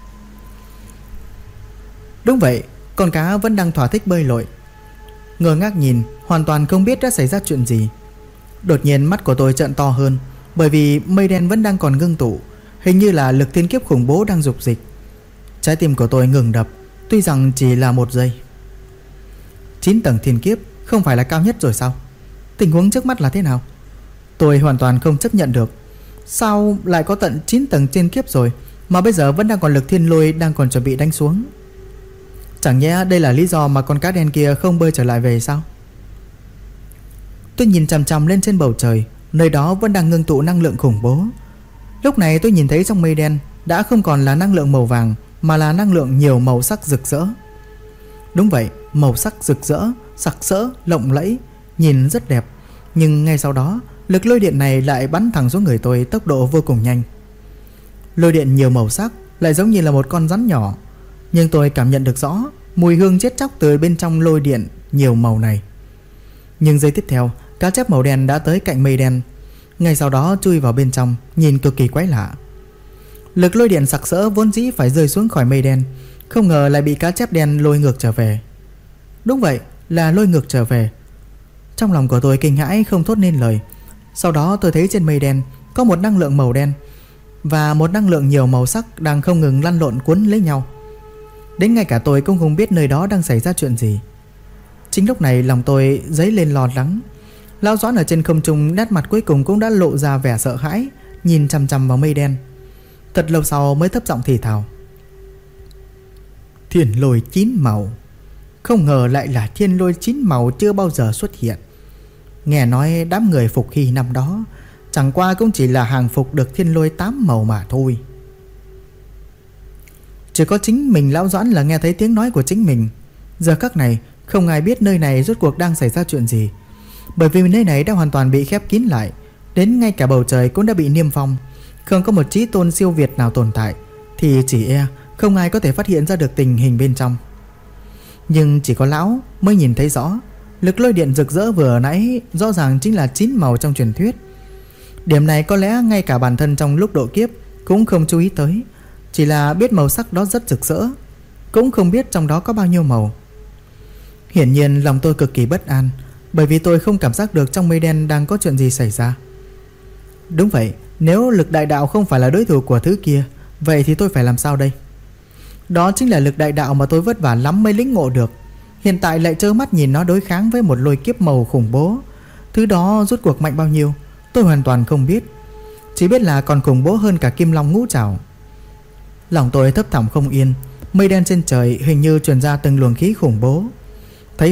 Đúng vậy, con cá vẫn đang thỏa thích bơi lội. Ngơ ngác nhìn, hoàn toàn không biết đã xảy ra chuyện gì. Đột nhiên mắt của tôi trợn to hơn, bởi vì mây đen vẫn đang còn ngưng tụ, hình như là lực thiên kiếp khủng bố đang dục dịch. Trái tim của tôi ngừng đập, tuy rằng chỉ là một giây. 9 tầng thiên kiếp không phải là cao nhất rồi sao? Tình huống trước mắt là thế nào? Tôi hoàn toàn không chấp nhận được. Sao lại có tận 9 tầng thiên kiếp rồi, mà bây giờ vẫn đang còn lực thiên lôi đang còn chuẩn bị đánh xuống? Chẳng nhẽ đây là lý do mà con cá đen kia không bơi trở lại về sao? Tôi nhìn chằm chằm lên trên bầu trời, nơi đó vẫn đang ngưng tụ năng lượng khủng bố. Lúc này tôi nhìn thấy trong mây đen đã không còn là năng lượng màu vàng, mà là năng lượng nhiều màu sắc rực rỡ. Đúng vậy, màu sắc rực rỡ, sặc sỡ, lộng lẫy, nhìn rất đẹp. Nhưng ngay sau đó, lực lôi điện này lại bắn thẳng xuống người tôi tốc độ vô cùng nhanh. Lôi điện nhiều màu sắc lại giống như là một con rắn nhỏ, nhưng tôi cảm nhận được rõ mùi hương chết chóc từ bên trong lôi điện nhiều màu này. Nhưng giây tiếp theo, cá chép màu đen đã tới cạnh mây đen, ngay sau đó chui vào bên trong, nhìn cực kỳ quái lạ. Lực lôi điện sặc sỡ vốn dĩ phải rơi xuống khỏi mây đen, không ngờ lại bị cá chép đen lôi ngược trở về. Đúng vậy, là lôi ngược trở về. Trong lòng của tôi kinh hãi không thốt nên lời. Sau đó tôi thấy trên mây đen có một năng lượng màu đen và một năng lượng nhiều màu sắc đang không ngừng lăn lộn cuốn lấy nhau. Đến ngay cả tôi cũng không biết nơi đó đang xảy ra chuyện gì. Chính lúc này lòng tôi dấy lên lo lắng. Lão Doãn ở trên không trung, nét mặt cuối cùng cũng đã lộ ra vẻ sợ hãi, nhìn chằm chằm vào mây đen. Thật lâu sau mới thấp giọng thì thào: Thiên lôi 9 màu. Không ngờ lại là thiên lôi 9 màu chưa bao giờ xuất hiện. Nghe nói đám người phục hy năm đó chẳng qua cũng chỉ là hàng phục được thiên lôi 8 màu mà thôi. Chỉ có chính mình Lão Doãn là nghe thấy tiếng nói của chính mình. Giờ khắc này không ai biết nơi này rốt cuộc đang xảy ra chuyện gì, bởi vì nơi này đã hoàn toàn bị khép kín lại. Đến ngay cả bầu trời cũng đã bị niêm phong, không có một chí tôn siêu việt nào tồn tại, thì chỉ e không ai có thể phát hiện ra được tình hình bên trong. Nhưng chỉ có lão mới nhìn thấy rõ. Lực lôi điện rực rỡ vừa nãy rõ ràng chính là 9 màu trong truyền thuyết. Điểm này có lẽ ngay cả bản thân trong lúc độ kiếp cũng không chú ý tới, chỉ là biết màu sắc đó rất rực rỡ, cũng không biết trong đó có bao nhiêu màu. Hiển nhiên lòng tôi cực kỳ bất an, bởi vì tôi không cảm giác được trong mây đen đang có chuyện gì xảy ra. Đúng vậy, nếu lực đại đạo không phải là đối thủ của thứ kia, vậy thì tôi phải làm sao đây? Đó chính là lực đại đạo mà tôi vất vả lắm mới lĩnh ngộ được. Hiện tại lại trơ mắt nhìn nó đối kháng với một lôi kiếp màu khủng bố. Thứ đó rốt cuộc mạnh bao nhiêu tôi hoàn toàn không biết, chỉ biết là còn khủng bố hơn cả Kim Long Ngũ Trảo. Lòng tôi thấp thỏm không yên. Mây đen trên trời hình như truyền ra từng luồng khí khủng bố. Thấy vậy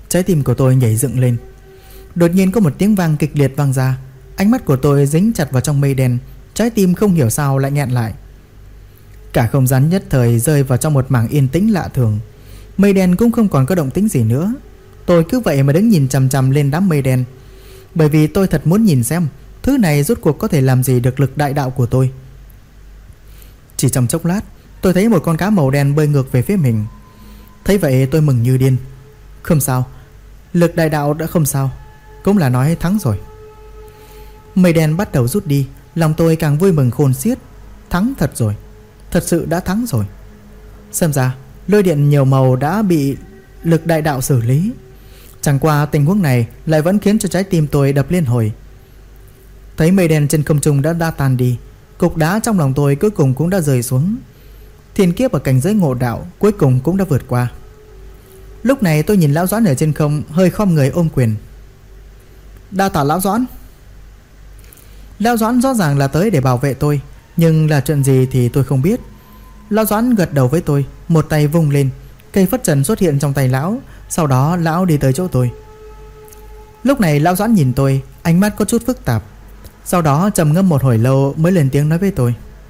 Trái tim của tôi nhảy dựng lên. Đột nhiên có một tiếng vang kịch liệt vang ra. Ánh mắt của tôi dính chặt vào trong mây đen. Trái tim không hiểu sao lại nghẹn lại. Cả không gian nhất thời rơi vào trong một mảng yên tĩnh lạ thường. Mây đen cũng không còn có động tĩnh gì nữa. Tôi cứ vậy mà đứng nhìn chằm chằm lên đám mây đen, bởi vì tôi thật muốn nhìn xem thứ này rốt cuộc có thể làm gì được lực đại đạo của tôi. Chỉ trong chốc lát, tôi thấy một con cá màu đen bơi ngược về phía mình. Thấy vậy tôi mừng như điên. Không sao, lực đại đạo đã không sao, cũng là nói thắng rồi. Mây đen bắt đầu rút đi, lòng tôi càng vui mừng khôn xiết. Thắng thật rồi, thật sự đã thắng rồi. Xem ra lôi điện nhiều màu đã bị lực đại đạo xử lý. Chẳng qua tình huống này lại vẫn khiến cho trái tim tôi đập liên hồi. Thấy mây đen trên không trung đã tan đi, cục đá trong lòng tôi cuối cùng cũng đã rơi xuống. Thiên kiếp ở cảnh giới ngộ đạo cuối cùng cũng đã vượt qua. Lúc này tôi nhìn lão Doãn ở trên không, hơi khom người ôm quyền. Đa tạ lão Doãn. Lão Doãn rõ ràng là tới để bảo vệ tôi, nhưng là chuyện gì thì tôi không biết. Lão Doãn gật đầu với tôi, một tay vung lên, cây phất trần xuất hiện trong tay lão. Sau đó lão đi tới chỗ tôi. Lúc này lão Doãn nhìn tôi, ánh mắt có chút phức tạp. Sau đó trầm ngâm một hồi lâu mới lên tiếng nói với tôi.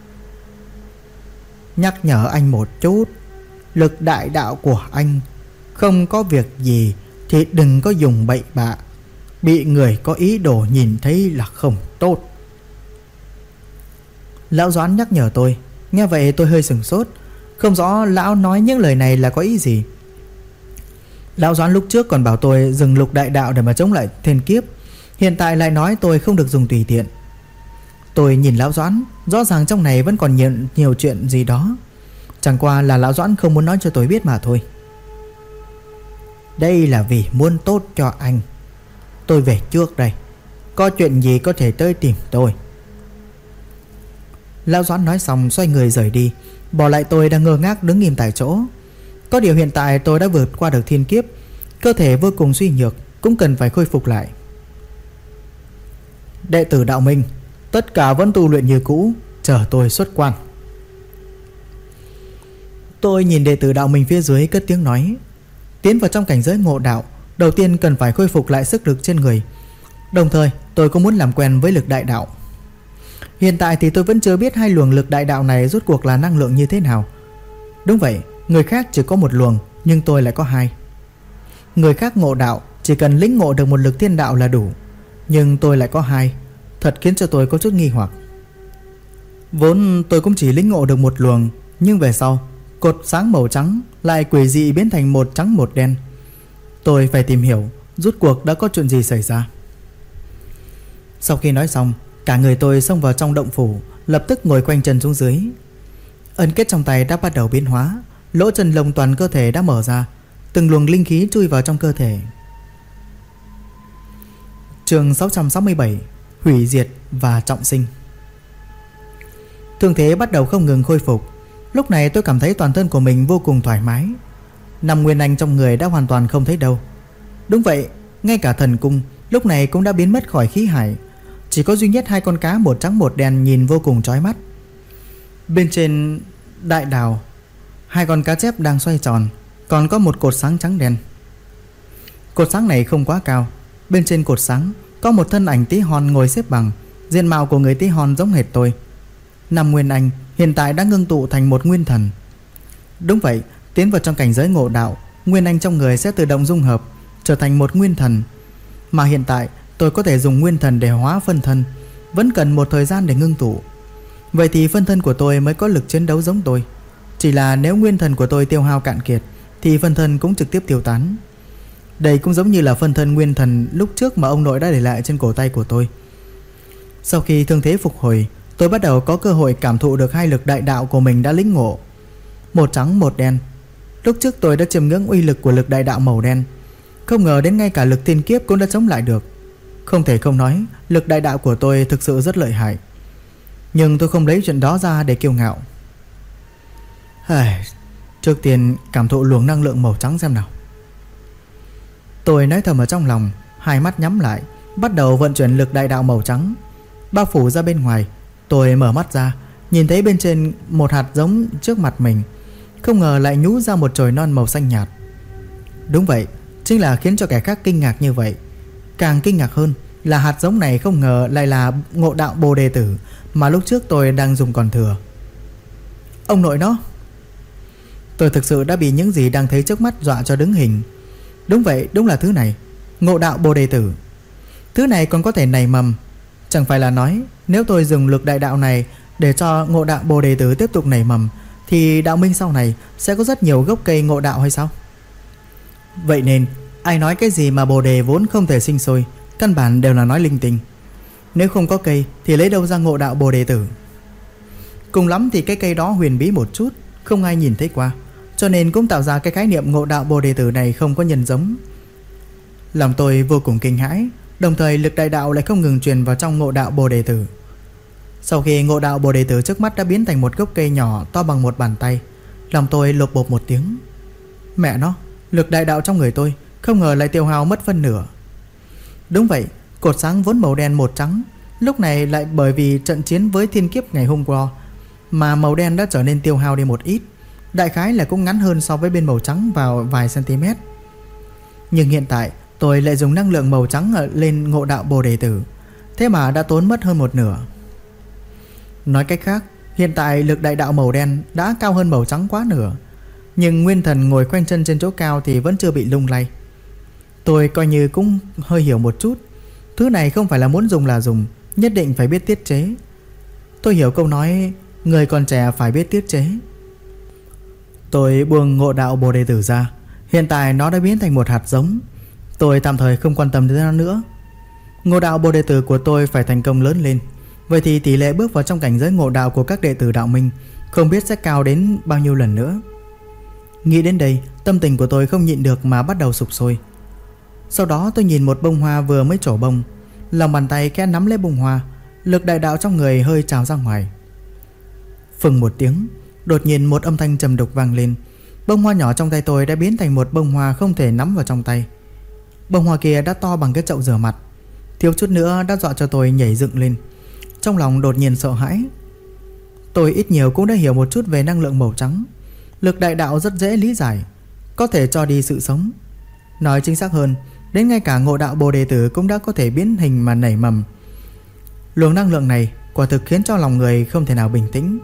Nhắc nhở anh một chút, lực đại đạo của anh không có việc gì thì đừng có dùng bậy bạ. Bị người có ý đồ nhìn thấy là không tốt. Lão Doãn nhắc nhở tôi. Nghe vậy tôi hơi sửng sốt, không rõ lão nói những lời này là có ý gì. Lão Doãn lúc trước còn bảo tôi dừng lục đại đạo để mà chống lại thiên kiếp, hiện tại lại nói tôi không được dùng tùy tiện. Tôi nhìn lão Doãn, rõ ràng trong này vẫn còn nhiều chuyện gì đó. Chẳng qua là lão Doãn không muốn nói cho tôi biết mà thôi. Đây là vì muốn tốt cho anh. Tôi về trước đây, có chuyện gì có thể tới tìm tôi. Lão Doãn nói xong xoay người rời đi, bỏ lại tôi đang ngơ ngác đứng im tại chỗ. Có điều hiện tại tôi đã vượt qua được thiên kiếp, cơ thể vô cùng suy nhược, cũng cần phải khôi phục lại. Đệ tử Đạo Minh, tất cả vẫn tu luyện như cũ, chờ tôi xuất quan. Tôi nhìn đệ tử Đạo Minh phía dưới cất tiếng nói. Tiến vào trong cảnh giới ngộ đạo, đầu tiên cần phải khôi phục lại sức lực trên người. Đồng thời tôi cũng muốn làm quen với lực đại đạo. Hiện tại thì tôi vẫn chưa biết hai luồng lực đại đạo này rốt cuộc là năng lượng như thế nào. Đúng vậy, người khác chỉ có một luồng, nhưng tôi lại có hai. Người khác ngộ đạo chỉ cần lĩnh ngộ được một lực thiên đạo là đủ, nhưng tôi lại có hai, thật khiến cho tôi có chút nghi hoặc. Vốn tôi cũng chỉ lĩnh ngộ được một luồng, nhưng về sau cột sáng màu trắng lại quỷ dị biến thành một trắng một đen. Tôi phải tìm hiểu rốt cuộc đã có chuyện gì xảy ra. Sau khi nói xong, cả người tôi xông vào trong động phủ, lập tức ngồi quanh chân xuống dưới. Ấn kết trong tay đã bắt đầu biến hóa, lỗ chân lông toàn cơ thể đã mở ra, từng luồng linh khí chui vào trong cơ thể. Chương 667: Hủy diệt và trọng sinh. Thương thế bắt đầu không ngừng khôi phục. Lúc này tôi cảm thấy toàn thân của mình vô cùng thoải mái. Năm nguyên anh trong người đã hoàn toàn không thấy đâu. Đúng vậy, ngay cả thần cung lúc này cũng đã biến mất khỏi khí hải. Chỉ có duy nhất hai con cá một trắng một đen nhìn vô cùng chói mắt. Bên trên đại đào, hai con cá chép đang xoay tròn, còn có một cột sáng trắng đen. Cột sáng này không quá cao. Bên trên cột sáng có một thân ảnh tí hon ngồi xếp bằng. Diện mạo của người tí hon giống hệt tôi. Năm nguyên anh hiện tại đã ngưng tụ thành một nguyên thần. Đúng vậy, tiến vào trong cảnh giới ngộ đạo, nguyên anh trong người sẽ tự động dung hợp trở thành một nguyên thần. Mà hiện tại tôi có thể dùng nguyên thần để hóa phân thân, vẫn cần một thời gian để ngưng tụ. Vậy thì phân thân của tôi mới có lực chiến đấu giống tôi. Chỉ là nếu nguyên thần của tôi tiêu hao cạn kiệt thì phân thân cũng trực tiếp tiêu tán. Đây cũng giống như là phân thân nguyên thần lúc trước mà ông nội đã để lại trên cổ tay của tôi. Sau khi thương thế phục hồi, tôi bắt đầu có cơ hội cảm thụ được hai lực đại đạo của mình đã lĩnh ngộ. Một trắng một đen. Lúc trước tôi đã chiêm ngưỡng uy lực của lực đại đạo màu đen, không ngờ đến ngay cả lực thiên kiếp cũng đã chống lại được. Không thể không nói, lực đại đạo của tôi thực sự rất lợi hại. Nhưng tôi không lấy chuyện đó ra để kiêu ngạo. Trước tiên cảm thụ luồng năng lượng màu trắng xem nào. Tôi nói thầm ở trong lòng, hai mắt nhắm lại, bắt đầu vận chuyển lực đại đạo màu trắng bao phủ ra bên ngoài. Tôi mở mắt ra, nhìn thấy bên trên một hạt giống trước mặt mình, không ngờ lại nhú ra một chồi non màu xanh nhạt. Đúng vậy, chính là khiến cho kẻ khác kinh ngạc như vậy. Càng kinh ngạc hơn là hạt giống này không ngờ lại là ngộ đạo Bồ Đề Tử mà lúc trước tôi đang dùng còn thừa. Ông nội nó! Tôi thực sự đã bị những gì đang thấy trước mắt dọa cho đứng hình. Đúng vậy, đúng là thứ này, ngộ đạo Bồ Đề Tử. Thứ này còn có thể nảy mầm. Chẳng phải là nói nếu tôi dùng lực đại đạo này để cho ngộ đạo Bồ Đề Tử tiếp tục nảy mầm thì đạo minh sau này sẽ có rất nhiều gốc cây ngộ đạo hay sao? Vậy nên ai nói cái gì mà Bồ Đề vốn không thể sinh sôi, căn bản đều là nói linh tinh. Nếu không có cây thì lấy đâu ra ngộ đạo Bồ Đề Tử? Cùng lắm thì cái cây đó huyền bí một chút, không ai nhìn thấy qua, cho nên cũng tạo ra cái khái niệm ngộ đạo Bồ Đề Tử này không có nhân giống. Lòng tôi vô cùng kinh hãi, đồng thời lực đại đạo lại không ngừng truyền vào trong ngộ đạo Bồ Đề Tử. Sau khi ngộ đạo Bồ Đề Tử trước mắt đã biến thành một gốc cây nhỏ to bằng một bàn tay, lòng tôi lột bột một tiếng. Mẹ nó, lực đại đạo trong người tôi không ngờ lại tiêu hao mất phân nửa. Đúng vậy, cột sáng vốn màu đen một trắng, lúc này lại bởi vì trận chiến với thiên kiếp ngày hôm qua mà màu đen đã trở nên tiêu hao đi một ít, đại khái là cũng ngắn hơn so với bên màu trắng vào vài cm. Nhưng hiện tại tôi lại dùng năng lượng màu trắng lên ngộ đạo Bồ Đề Tử, thế mà đã tốn mất hơn một nửa. Nói cách khác, hiện tại lực đại đạo màu đen đã cao hơn màu trắng quá nửa, nhưng nguyên thần ngồi khoanh chân trên chỗ cao thì vẫn chưa bị lung lay. Tôi coi như cũng hơi hiểu một chút. Thứ này không phải là muốn dùng là dùng, nhất định phải biết tiết chế. Tôi hiểu câu nói người còn trẻ phải biết tiết chế. Tôi buông ngộ đạo Bồ Đề Tử ra. Hiện tại nó đã biến thành một hạt giống. Tôi tạm thời không quan tâm đến nó nữa. Ngộ đạo Bồ Đề Tử của tôi phải thành công lớn lên, vậy thì tỷ lệ bước vào trong cảnh giới ngộ đạo của các đệ tử đạo minh không biết sẽ cao đến bao nhiêu lần nữa. Nghĩ đến đây, tâm tình của tôi không nhịn được mà bắt đầu sục sôi. Sau đó tôi nhìn một bông hoa vừa mới trổ bông, lòng bàn tay khẽ nắm lấy bông hoa, lực đại đạo trong người hơi trào ra ngoài. Phừng một tiếng, đột nhiên một âm thanh trầm đục vang lên. Bông hoa nhỏ trong tay tôi đã biến thành một bông hoa không thể nắm vào trong tay. Bông hoa kia đã to bằng cái chậu rửa mặt, thiếu chút nữa đã dọa cho tôi nhảy dựng lên. Trong lòng đột nhiên sợ hãi. Tôi ít nhiều cũng đã hiểu một chút về năng lượng màu trắng. Lực đại đạo rất dễ lý giải, có thể cho đi sự sống. Nói chính xác hơn, đến ngay cả ngộ đạo Bồ Đề Tử cũng đã có thể biến hình mà nảy mầm. Luồng năng lượng này quả thực khiến cho lòng người không thể nào bình tĩnh.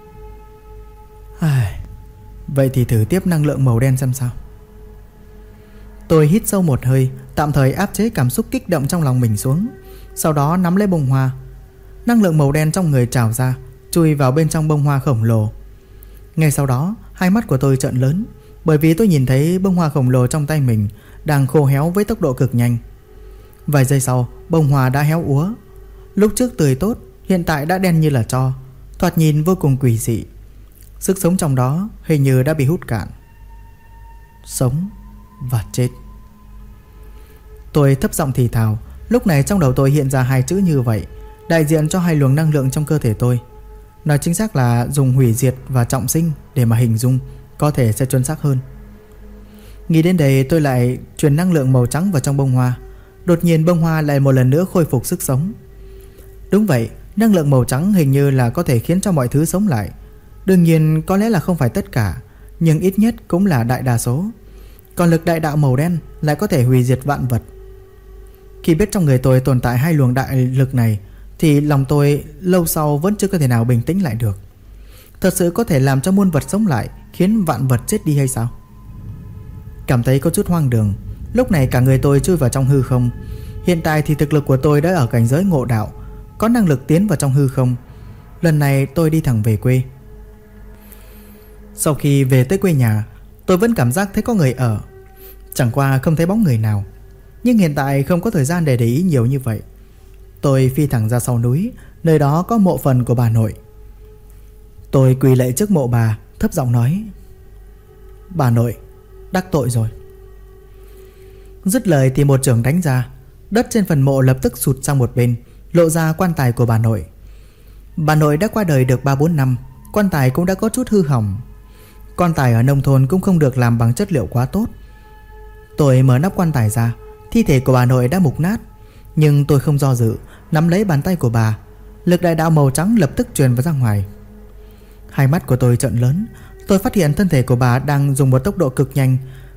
Vậy thì thử tiếp năng lượng màu đen xem sao. Tôi hít sâu một hơi, tạm thời áp chế cảm xúc kích động trong lòng mình xuống. Sau đó nắm lấy bông hoa. Năng lượng màu đen trong người trào ra, chui vào bên trong bông hoa khổng lồ. Ngay sau đó, hai mắt của tôi trợn lớn, bởi vì tôi nhìn thấy bông hoa khổng lồ trong tay mình đang khô héo với tốc độ cực nhanh. Vài giây sau, bông hoa đã héo úa. Lúc trước tươi tốt, hiện tại đã đen như là tro, thoạt nhìn vô cùng quỷ dị. Sức sống trong đó hình như đã bị hút cạn. Sống và chết. Tôi thấp giọng thì thào. Lúc này trong đầu tôi hiện ra hai chữ như vậy, đại diện cho hai luồng năng lượng trong cơ thể tôi. Nói chính xác là dùng hủy diệt và trọng sinh để mà hình dung, có thể sẽ chuẩn xác hơn. Nghĩ đến đây, tôi lại truyền năng lượng màu trắng vào trong bông hoa. Đột nhiên bông hoa lại một lần nữa khôi phục sức sống. Đúng vậy, năng lượng màu trắng hình như là có thể khiến cho mọi thứ sống lại. Đương nhiên có lẽ là không phải tất cả, nhưng ít nhất cũng là đại đa số. Còn lực đại đạo màu đen lại có thể hủy diệt vạn vật. Khi biết trong người tôi tồn tại hai luồng đại lực này thì lòng tôi lâu sau vẫn chưa có thể nào bình tĩnh lại được. Thật sự có thể làm cho muôn vật sống lại, khiến vạn vật chết đi hay sao? Cảm thấy có chút hoang đường, lúc này cả người tôi chui vào trong hư không. Hiện tại thì thực lực của tôi đã ở cảnh giới ngộ đạo, có năng lực tiến vào trong hư không. Lần này tôi đi thẳng về quê. Sau khi về tới quê nhà, tôi vẫn cảm giác thấy có người ở, chẳng qua không thấy bóng người nào. Nhưng hiện tại không có thời gian để ý nhiều như vậy. Tôi phi thẳng ra sau núi, nơi đó có mộ phần của bà nội. Tôi quỳ lạy trước mộ bà, thấp giọng nói: "Bà nội, đắc tội rồi." Dứt lời thì một chưởng đánh ra, đất trên phần mộ lập tức sụt sang một bên, lộ ra quan tài của bà nội. Bà nội đã qua đời được 3-4 năm, quan tài cũng đã có chút hư hỏng. Quan tài ở nông thôn cũng không được làm bằng chất liệu quá tốt. Tôi mở nắp quan tài ra, thi thể của bà nội đã mục nát, nhưng tôi không do dự, nắm lấy bàn tay của bà. Lực đại đạo màu trắng lập tức truyền vào ra ngoài. Hai mắt của tôi trợn lớn. Tôi phát hiện thân thể của bà đang dùng một tốc độ cực nhanh,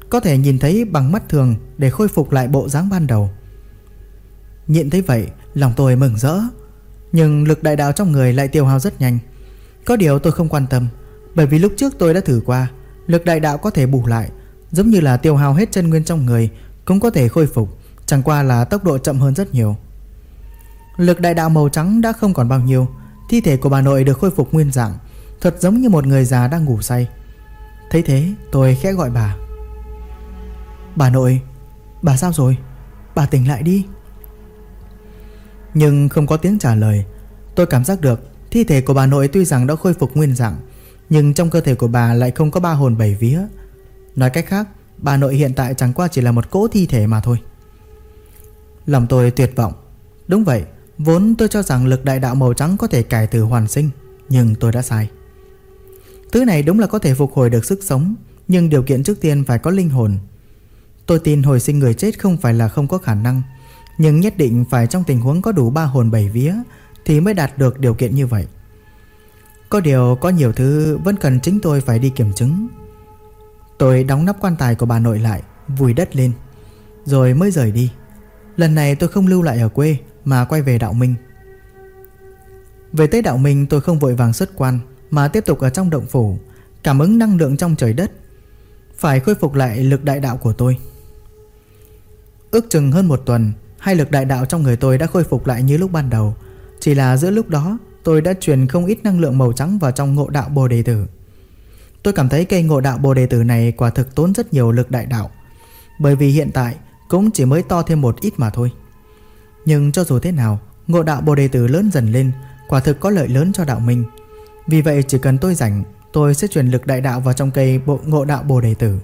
có thể nhìn thấy bằng mắt thường để khôi phục lại bộ dáng ban đầu. Nhìn thấy vậy, lòng tôi mừng rỡ. Nhưng lực đại đạo trong người lại tiêu hao rất nhanh. Có điều tôi không quan tâm, bởi vì lúc trước tôi đã thử qua, lực đại đạo có thể bù lại, giống như là tiêu hao hết chân nguyên trong người cũng có thể khôi phục, chẳng qua là tốc độ chậm hơn rất nhiều. Lực đại đạo màu trắng đã không còn bao nhiêu. Thi thể của bà nội được khôi phục nguyên dạng, thật giống như một người già đang ngủ say. Thấy thế, tôi khẽ gọi bà. Bà nội, bà sao rồi? Bà tỉnh lại đi. Nhưng không có tiếng trả lời. Tôi cảm giác được thi thể của bà nội tuy rằng đã khôi phục nguyên dạng, nhưng trong cơ thể của bà lại không có ba hồn bảy vía. Nói cách khác, bà nội hiện tại chẳng qua chỉ là một cỗ thi thể mà thôi. Lòng tôi tuyệt vọng. Đúng vậy, vốn tôi cho rằng lực đại đạo màu trắng có thể cải tử hoàn sinh, nhưng tôi đã sai. Thứ này đúng là có thể phục hồi được sức sống, nhưng điều kiện trước tiên phải có linh hồn. Tôi tin hồi sinh người chết không phải là không có khả năng, nhưng nhất định phải trong tình huống có đủ ba hồn bảy vía thì mới đạt được điều kiện như vậy. Có điều có nhiều thứ vẫn cần chính tôi phải đi kiểm chứng. Tôi đóng nắp quan tài của bà nội lại, vùi đất lên, rồi mới rời đi. Lần này tôi không lưu lại ở quê mà quay về Đạo Minh. Về tới Đạo Minh, tôi không vội vàng xuất quan mà tiếp tục ở trong động phủ, cảm ứng năng lượng trong trời đất, phải khôi phục lại lực đại đạo của tôi. Ước chừng hơn một tuần, hai lực đại đạo trong người tôi đã khôi phục lại như lúc ban đầu. Chỉ là giữa lúc đó tôi đã truyền không ít năng lượng màu trắng vào trong ngộ đạo bồ đề tử. Tôi cảm thấy cây ngộ đạo bồ đề tử này quả thực tốn rất nhiều lực đại đạo, bởi vì hiện tại cũng chỉ mới to thêm một ít mà thôi. Nhưng cho dù thế nào, ngộ đạo bồ đề tử lớn dần lên, quả thực có lợi lớn cho Đạo Minh. Vì vậy chỉ cần tôi rảnh, tôi sẽ truyền lực đại đạo vào trong cây ngộ đạo bồ đề tử.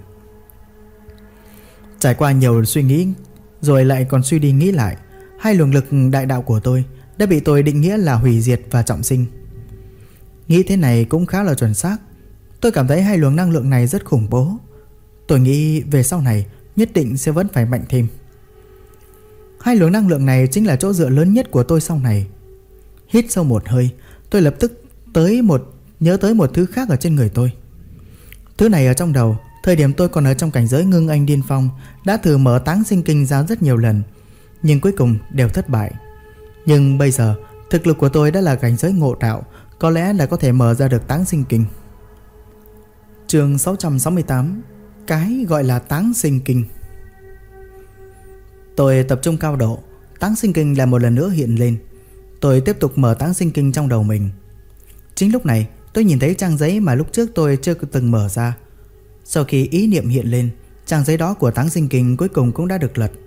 Trải qua nhiều suy nghĩ, rồi lại còn suy đi nghĩ lại, hai luồng lực đại đạo của tôi đã bị tôi định nghĩa là hủy diệt và trọng sinh. Nghĩ thế này cũng khá là chuẩn xác. Tôi cảm thấy hai luồng năng lượng này rất khủng bố. Tôi nghĩ về sau này nhất định sẽ vẫn phải mạnh thêm. Hai luồng năng lượng này chính là chỗ dựa lớn nhất của tôi sau này. Hít sâu một hơi, tôi lập tức nhớ tới một thứ khác ở trên người tôi. Thứ này ở trong đầu, thời điểm tôi còn ở trong cảnh giới ngưng anh điên phong, đã thử mở táng sinh kinh ra rất nhiều lần, nhưng cuối cùng đều thất bại. Nhưng bây giờ thực lực của tôi đã là cảnh giới ngộ đạo, có lẽ là có thể mở ra được táng sinh kinh. Chương 668. Cái gọi là táng sinh kinh. Tôi tập trung cao độ, táng sinh kinh lại một lần nữa hiện lên. Tôi tiếp tục mở táng sinh kinh trong đầu mình. Chính lúc này tôi nhìn thấy trang giấy mà lúc trước tôi chưa từng mở ra. Sau khi ý niệm hiện lên, trang giấy đó của táng sinh kinh cuối cùng cũng đã được lật.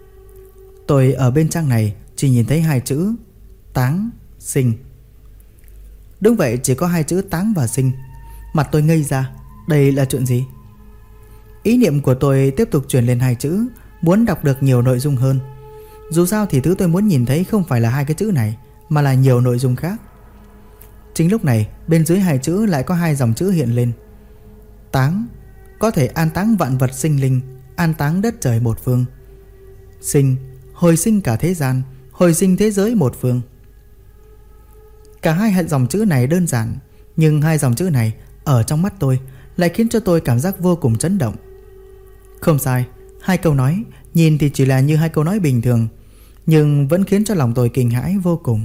Tôi ở bên trang này chỉ nhìn thấy hai chữ táng sinh. Đúng vậy, chỉ có hai chữ táng và sinh. Mặt tôi ngây ra, đây là chuyện gì? Ý niệm của tôi tiếp tục truyền lên hai chữ, muốn đọc được nhiều nội dung hơn. Dù sao thì thứ tôi muốn nhìn thấy không phải là hai cái chữ này, mà là nhiều nội dung khác. Chính lúc này, bên dưới hai chữ lại có hai dòng chữ hiện lên. Táng, có thể an táng vạn vật sinh linh, an táng đất trời một phương. Sinh, hồi sinh cả thế gian, hồi sinh thế giới một phương. Cả hai dòng chữ này đơn giản, nhưng hai dòng chữ này ở trong mắt tôi lại khiến cho tôi cảm giác vô cùng chấn động. Không sai, hai câu nói nhìn thì chỉ là như hai câu nói bình thường, nhưng vẫn khiến cho lòng tôi kinh hãi vô cùng.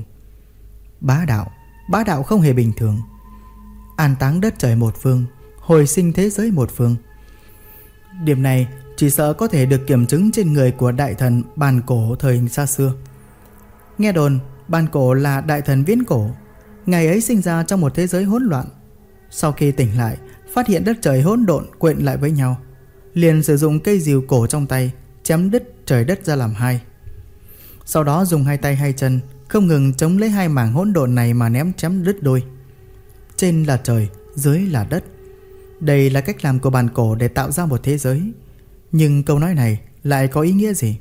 Bá đạo không hề bình thường. An táng đất trời một phương, hồi sinh thế giới một phương. Điểm này chỉ sợ có thể được kiểm chứng trên người của đại thần bàn cổ thời xa xưa. Nghe đồn bàn cổ là đại thần viễn cổ. Ngày ấy sinh ra trong một thế giới hỗn loạn. Sau khi tỉnh lại, phát hiện đất trời hỗn độn quện lại với nhau, liền sử dụng cây rìu cổ trong tay chém đứt trời đất ra làm hai. Sau đó dùng hai tay hai chân không ngừng chống lấy hai mảng hỗn độn này mà ném chém đứt đôi. Trên là trời, dưới là đất. Đây là cách làm của bàn cổ để tạo ra một thế giới. Nhưng câu nói này lại có ý nghĩa gì?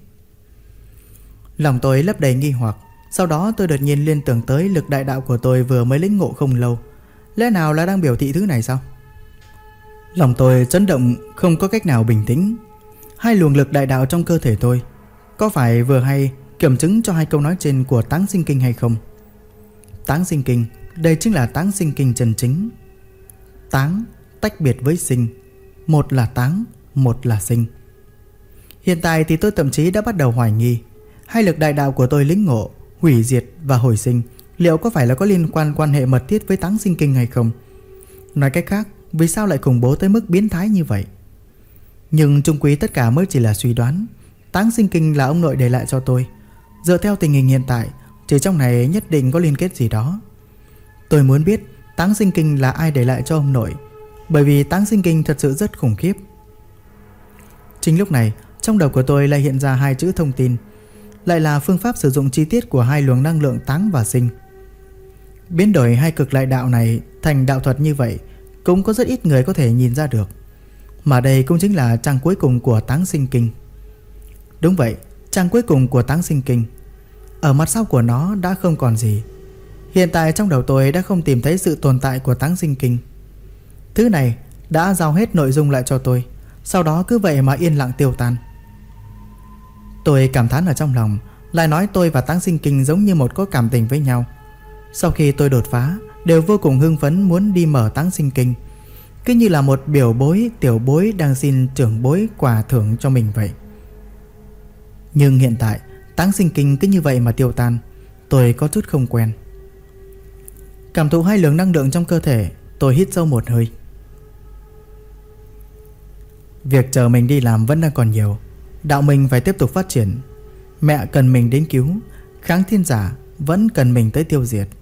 Lòng tôi lấp đầy nghi hoặc. Sau đó tôi đột nhiên liên tưởng tới lực đại đạo của tôi vừa mới lĩnh ngộ không lâu. Lẽ nào là đang biểu thị thứ này sao? Lòng tôi chấn động không có cách nào bình tĩnh. Hai luồng lực đại đạo trong cơ thể tôi có phải vừa hay kiểm chứng cho hai câu nói trên của táng sinh kinh hay không? Táng sinh kinh, đây chính là táng sinh kinh chân chính. Táng tách biệt với sinh. Một là táng, một là sinh. Hiện tại thì tôi thậm chí đã bắt đầu hoài nghi hai lực đại đạo của tôi lĩnh ngộ, hủy diệt và hồi sinh liệu có phải là có liên quan hệ mật thiết với Táng Sinh Kinh hay không. Nói cách khác, vì sao lại khủng bố tới mức biến thái như vậy? Nhưng chung quy tất cả mới chỉ là suy đoán. Táng Sinh Kinh là ông nội để lại cho tôi. Dựa theo tình hình hiện tại, chỉ trong này nhất định có liên kết gì đó. Tôi muốn biết Táng Sinh Kinh là ai để lại cho ông nội, bởi vì Táng Sinh Kinh thật sự rất khủng khiếp. Chính lúc này, trong đầu của tôi lại hiện ra hai chữ thông tin, lại là phương pháp sử dụng chi tiết của hai luồng năng lượng táng và sinh. Biến đổi hai cực đại đạo này thành đạo thuật như vậy cũng có rất ít người có thể nhìn ra được. Mà đây cũng chính là trang cuối cùng của Táng Sinh Kinh. Đúng vậy, trang cuối cùng của Táng Sinh Kinh. Ở mặt sau của nó đã không còn gì. Hiện tại trong đầu tôi đã không tìm thấy sự tồn tại của Táng Sinh Kinh. Thứ này đã giao hết nội dung lại cho tôi, sau đó cứ vậy mà yên lặng tiêu tan. Tôi cảm thán ở trong lòng, lại nói tôi và Táng Sinh Kinh giống như một có cảm tình với nhau. Sau khi tôi đột phá, đều vô cùng hưng phấn muốn đi mở Táng Sinh Kinh, cứ như là một biểu bối tiểu bối đang xin trưởng bối quà thưởng cho mình vậy. Nhưng hiện tại Táng Sinh Kinh cứ như vậy mà tiêu tan. Tôi có chút không quen. Cảm thụ hai luồng năng lượng trong cơ thể, tôi hít sâu một hơi. Việc chờ mình đi làm vẫn đang còn nhiều. Đạo mình phải tiếp tục phát triển. Mẹ cần mình đến cứu, kháng thiên giả vẫn cần mình tới tiêu diệt.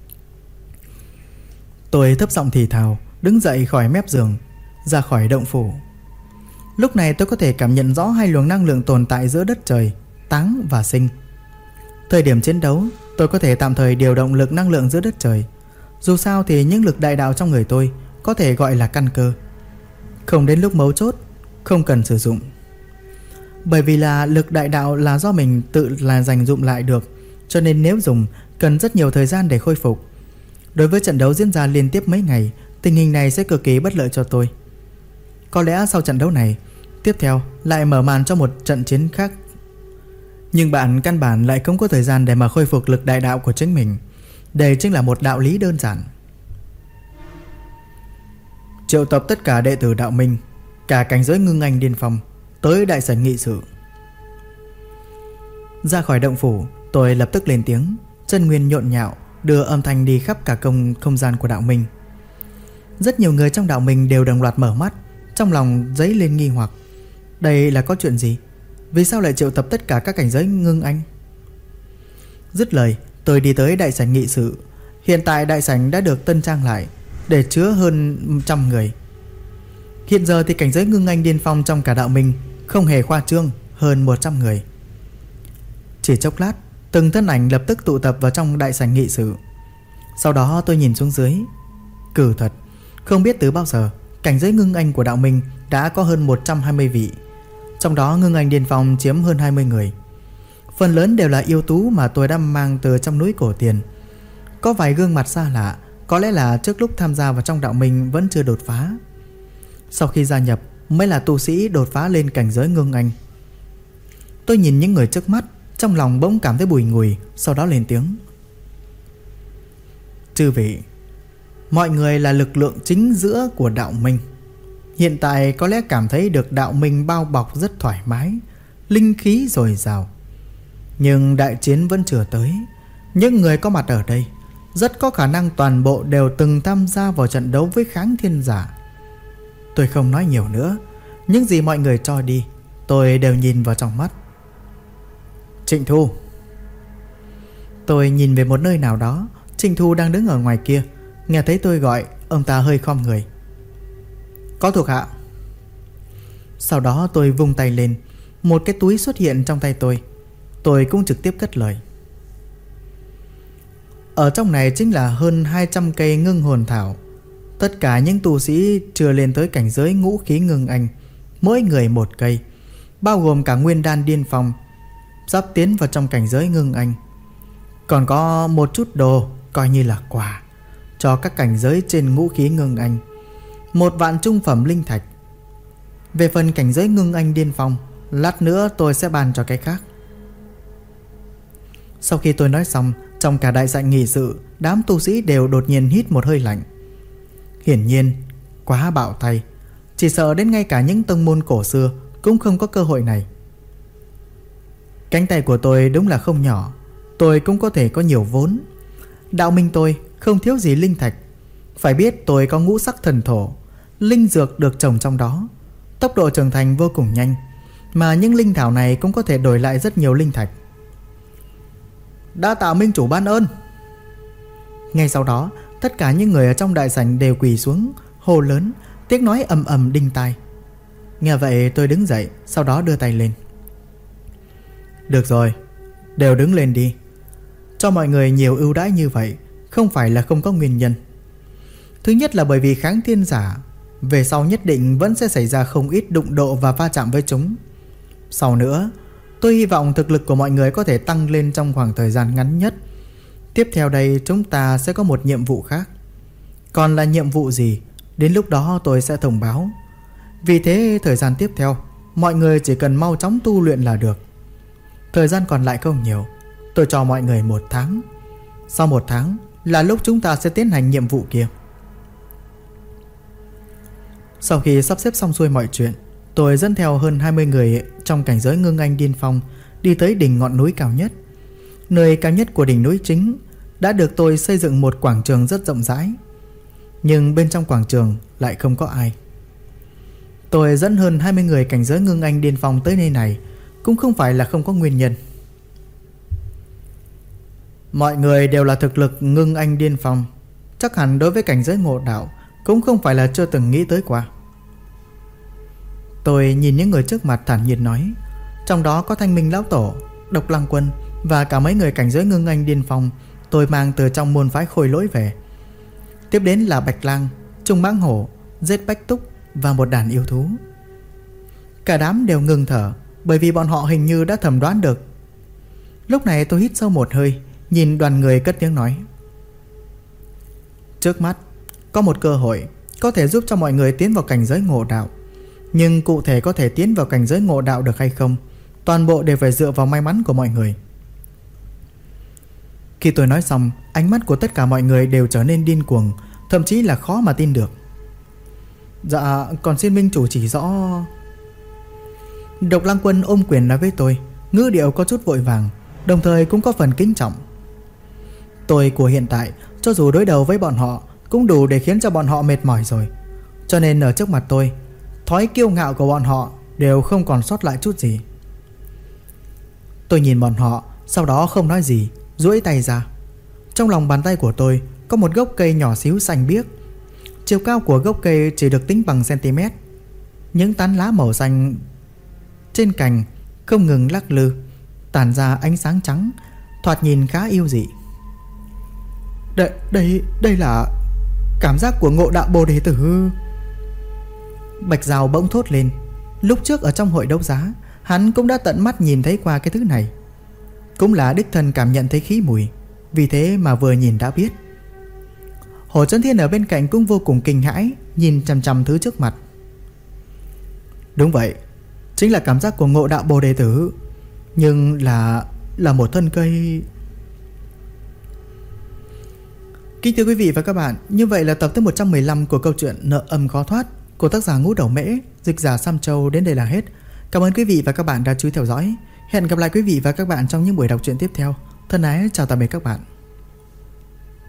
Tôi thấp giọng thì thào, đứng dậy khỏi mép giường, ra khỏi động phủ. Lúc này tôi có thể cảm nhận rõ hai luồng năng lượng tồn tại giữa đất trời, táng và sinh. Thời điểm chiến đấu, tôi có thể tạm thời điều động lực năng lượng giữa đất trời. Dù sao thì những lực đại đạo trong người tôi có thể gọi là căn cơ. Không đến lúc mấu chốt, không cần sử dụng. Bởi vì là lực đại đạo là do mình tự là dành dụm lại được, cho nên nếu dùng cần rất nhiều thời gian để khôi phục. Đối với trận đấu diễn ra liên tiếp mấy ngày, tình hình này sẽ cực kỳ bất lợi cho tôi. Có lẽ sau trận đấu này, tiếp theo lại mở màn cho một trận chiến khác. Nhưng bạn căn bản lại không có thời gian để mà khôi phục lực đại đạo của chính mình. Đây chính là một đạo lý đơn giản. Triệu tập tất cả đệ tử đạo minh, cả cảnh giới ngưng anh điên phong, tới đại sảnh nghị sự. Ra khỏi động phủ, tôi lập tức lên tiếng, chân nguyên nhộn nhạo, đưa âm thanh đi khắp cả không gian của đạo minh. Rất nhiều người trong đạo minh đều đồng loạt mở mắt, trong lòng dấy lên nghi hoặc. Đây là có chuyện gì? Vì sao lại triệu tập tất cả các cảnh giới ngưng anh? Dứt lời, tôi đi tới đại sảnh nghị sự. Hiện tại đại sảnh đã được tân trang lại để chứa hơn 100 người. Hiện giờ thì cảnh giới ngưng anh điên phong trong cả đạo minh không hề khoa trương, hơn 100 người. Chỉ chốc lát, từng thân ảnh lập tức tụ tập vào trong đại sảnh nghị sự. Sau đó tôi nhìn xuống dưới. Cử thật, không biết từ bao giờ cảnh giới ngưng anh của đạo minh đã có hơn 120 vị. Trong đó ngưng anh điên phong chiếm hơn 20 người. Phần lớn đều là yêu tú mà tôi đã mang từ trong núi cổ tiền. Có vài gương mặt xa lạ, có lẽ là trước lúc tham gia vào trong đạo minh vẫn chưa đột phá. Sau khi gia nhập mới là tu sĩ đột phá lên cảnh giới ngưng anh. Tôi nhìn những người trước mắt, trong lòng bỗng cảm thấy bùi ngùi, sau đó lên tiếng. Chư vị, mọi người là lực lượng chính giữa của đạo minh. Hiện tại có lẽ cảm thấy được đạo minh bao bọc rất thoải mái, linh khí dồi dào. Nhưng đại chiến vẫn chưa tới. Những người có mặt ở đây rất có khả năng toàn bộ đều từng tham gia vào trận đấu với kháng thiên giả. Tôi không nói nhiều nữa. Những gì mọi người cho đi tôi đều nhìn vào trong mắt. Trịnh Thu. Tôi nhìn về một nơi nào đó. Trịnh Thu đang đứng ở ngoài kia. Nghe thấy tôi gọi, ông ta hơi khom người. Có thuộc hạ. Sau đó tôi vung tay lên, một cái túi xuất hiện trong tay tôi. Tôi cũng trực tiếp cất lời. Ở trong này chính là hơn 200 cây ngưng hồn thảo. Tất cả những tu sĩ chưa lên tới cảnh giới ngũ khí ngưng anh, mỗi người một cây, bao gồm cả nguyên đan điên phong, sắp tiến vào trong cảnh giới ngưng anh. Còn có một chút đồ coi như là quà cho các cảnh giới trên ngũ khí ngưng anh, 1 vạn trung phẩm linh thạch. Về phần cảnh giới ngưng anh điên phong, lát nữa tôi sẽ bàn cho cái khác. Sau khi tôi nói xong, trong cả đại sảnh nghị sự, đám tu sĩ đều đột nhiên hít một hơi lạnh. Hiển nhiên quá bạo tay. Chỉ sợ đến ngay cả những tông môn cổ xưa cũng không có cơ hội này. Cánh tay của tôi đúng là không nhỏ, tôi cũng có thể có nhiều vốn. Đạo minh tôi không thiếu gì linh thạch. Phải biết tôi có ngũ sắc thần thổ, linh dược được trồng trong đó, tốc độ trưởng thành vô cùng nhanh, mà những linh thảo này cũng có thể đổi lại rất nhiều linh thạch. Đa tạ minh chủ ban ơn. Ngay sau đó, tất cả những người ở trong đại sảnh đều quỳ xuống, hô lớn, tiếng nói ầm ầm đinh tai. Nghe vậy tôi đứng dậy, sau đó đưa tay lên. Được rồi, đều đứng lên đi. Cho mọi người nhiều ưu đãi như vậy không phải là không có nguyên nhân. Thứ nhất là bởi vì kháng thiên giả về sau nhất định vẫn sẽ xảy ra không ít đụng độ và va chạm với chúng. Sau nữa, tôi hy vọng thực lực của mọi người có thể tăng lên trong khoảng thời gian ngắn nhất. Tiếp theo đây chúng ta sẽ có một nhiệm vụ khác. Còn là nhiệm vụ gì, đến lúc đó tôi sẽ thông báo. Vì thế thời gian tiếp theo, mọi người chỉ cần mau chóng tu luyện là được. Thời gian còn lại không nhiều, tôi cho mọi người 1 tháng. Sau 1 tháng là lúc chúng ta sẽ tiến hành nhiệm vụ kia. Sau khi sắp xếp xong xuôi mọi chuyện, tôi dẫn theo hơn 20 người trong cảnh giới ngưng anh điên phong đi tới đỉnh ngọn núi cao nhất. Nơi cao nhất của đỉnh núi chính đã được tôi xây dựng một quảng trường rất rộng rãi, nhưng bên trong quảng trường lại không có ai. Tôi dẫn hơn 20 người cảnh giới ngưng anh điên phong tới nơi này cũng không phải là không có nguyên nhân. Mọi người đều là thực lực ngưng anh điên phong, chắc hẳn đối với cảnh giới ngộ đạo cũng không phải là chưa từng nghĩ tới qua. Tôi nhìn những người trước mặt thản nhiên nói. Trong đó có Thanh Minh lão tổ, Độc Lăng Quân và cả mấy người cảnh giới ngưng anh điên phong tôi mang từ trong môn phái Khôi Lỗi về. Tiếp đến là Bạch Lang, Trung Mãng Hổ, Giết Bách Túc và một đàn yêu thú. Cả đám đều ngừng thở, bởi vì bọn họ hình như đã thẩm đoán được. Lúc này tôi hít sâu một hơi, nhìn đoàn người cất tiếng nói. Trước mắt có một cơ hội có thể giúp cho mọi người tiến vào cảnh giới ngộ đạo, nhưng cụ thể có thể tiến vào cảnh giới ngộ đạo được hay không, toàn bộ đều phải dựa vào may mắn của mọi người. Khi tôi nói xong, ánh mắt của tất cả mọi người đều trở nên điên cuồng, thậm chí là khó mà tin được. Dạ, còn xin minh chủ chỉ rõ. Độc Lăng Quân ôm quyền nói với tôi, ngữ điệu có chút vội vàng, đồng thời cũng có phần kính trọng. Tôi của hiện tại, cho dù đối đầu với bọn họ cũng đủ để khiến cho bọn họ mệt mỏi rồi. Cho nên ở trước mặt tôi, thói kiêu ngạo của bọn họ đều không còn sót lại chút gì. Tôi nhìn bọn họ, sau đó không nói gì, duỗi tay ra. Trong lòng bàn tay của tôi có một gốc cây nhỏ xíu xanh biếc. Chiều cao của gốc cây chỉ được tính bằng cm. Những tán lá màu xanh trên cành không ngừng lắc lư, tản ra ánh sáng trắng, thoạt nhìn khá yêu dị. Đây là cảm giác của ngộ đạo Bồ Đề Tử. Bạch Giao bỗng thốt lên. Lúc trước ở trong hội đấu giá, hắn cũng đã tận mắt nhìn thấy qua cái thứ này, cũng là đích thân cảm nhận thấy khí mùi, vì thế mà vừa nhìn đã biết. Hồ Chấn Thiên ở bên cạnh cũng vô cùng kinh hãi, nhìn chằm chằm thứ trước mặt. Đúng vậy, chính là cảm giác của ngộ đạo Bồ Đề Tử, nhưng là một thân cây. Kính thưa quý vị và các bạn, như vậy là tập thứ 115 của câu chuyện Nợ Âm Khó Thoát của tác giả Ngũ Đầu Mễ, dịch giả Sam Châu đến đây là hết. Cảm ơn quý vị và các bạn đã chú ý theo dõi. Hẹn gặp lại quý vị và các bạn trong những buổi đọc truyện tiếp theo. Thân ái chào tạm biệt các bạn.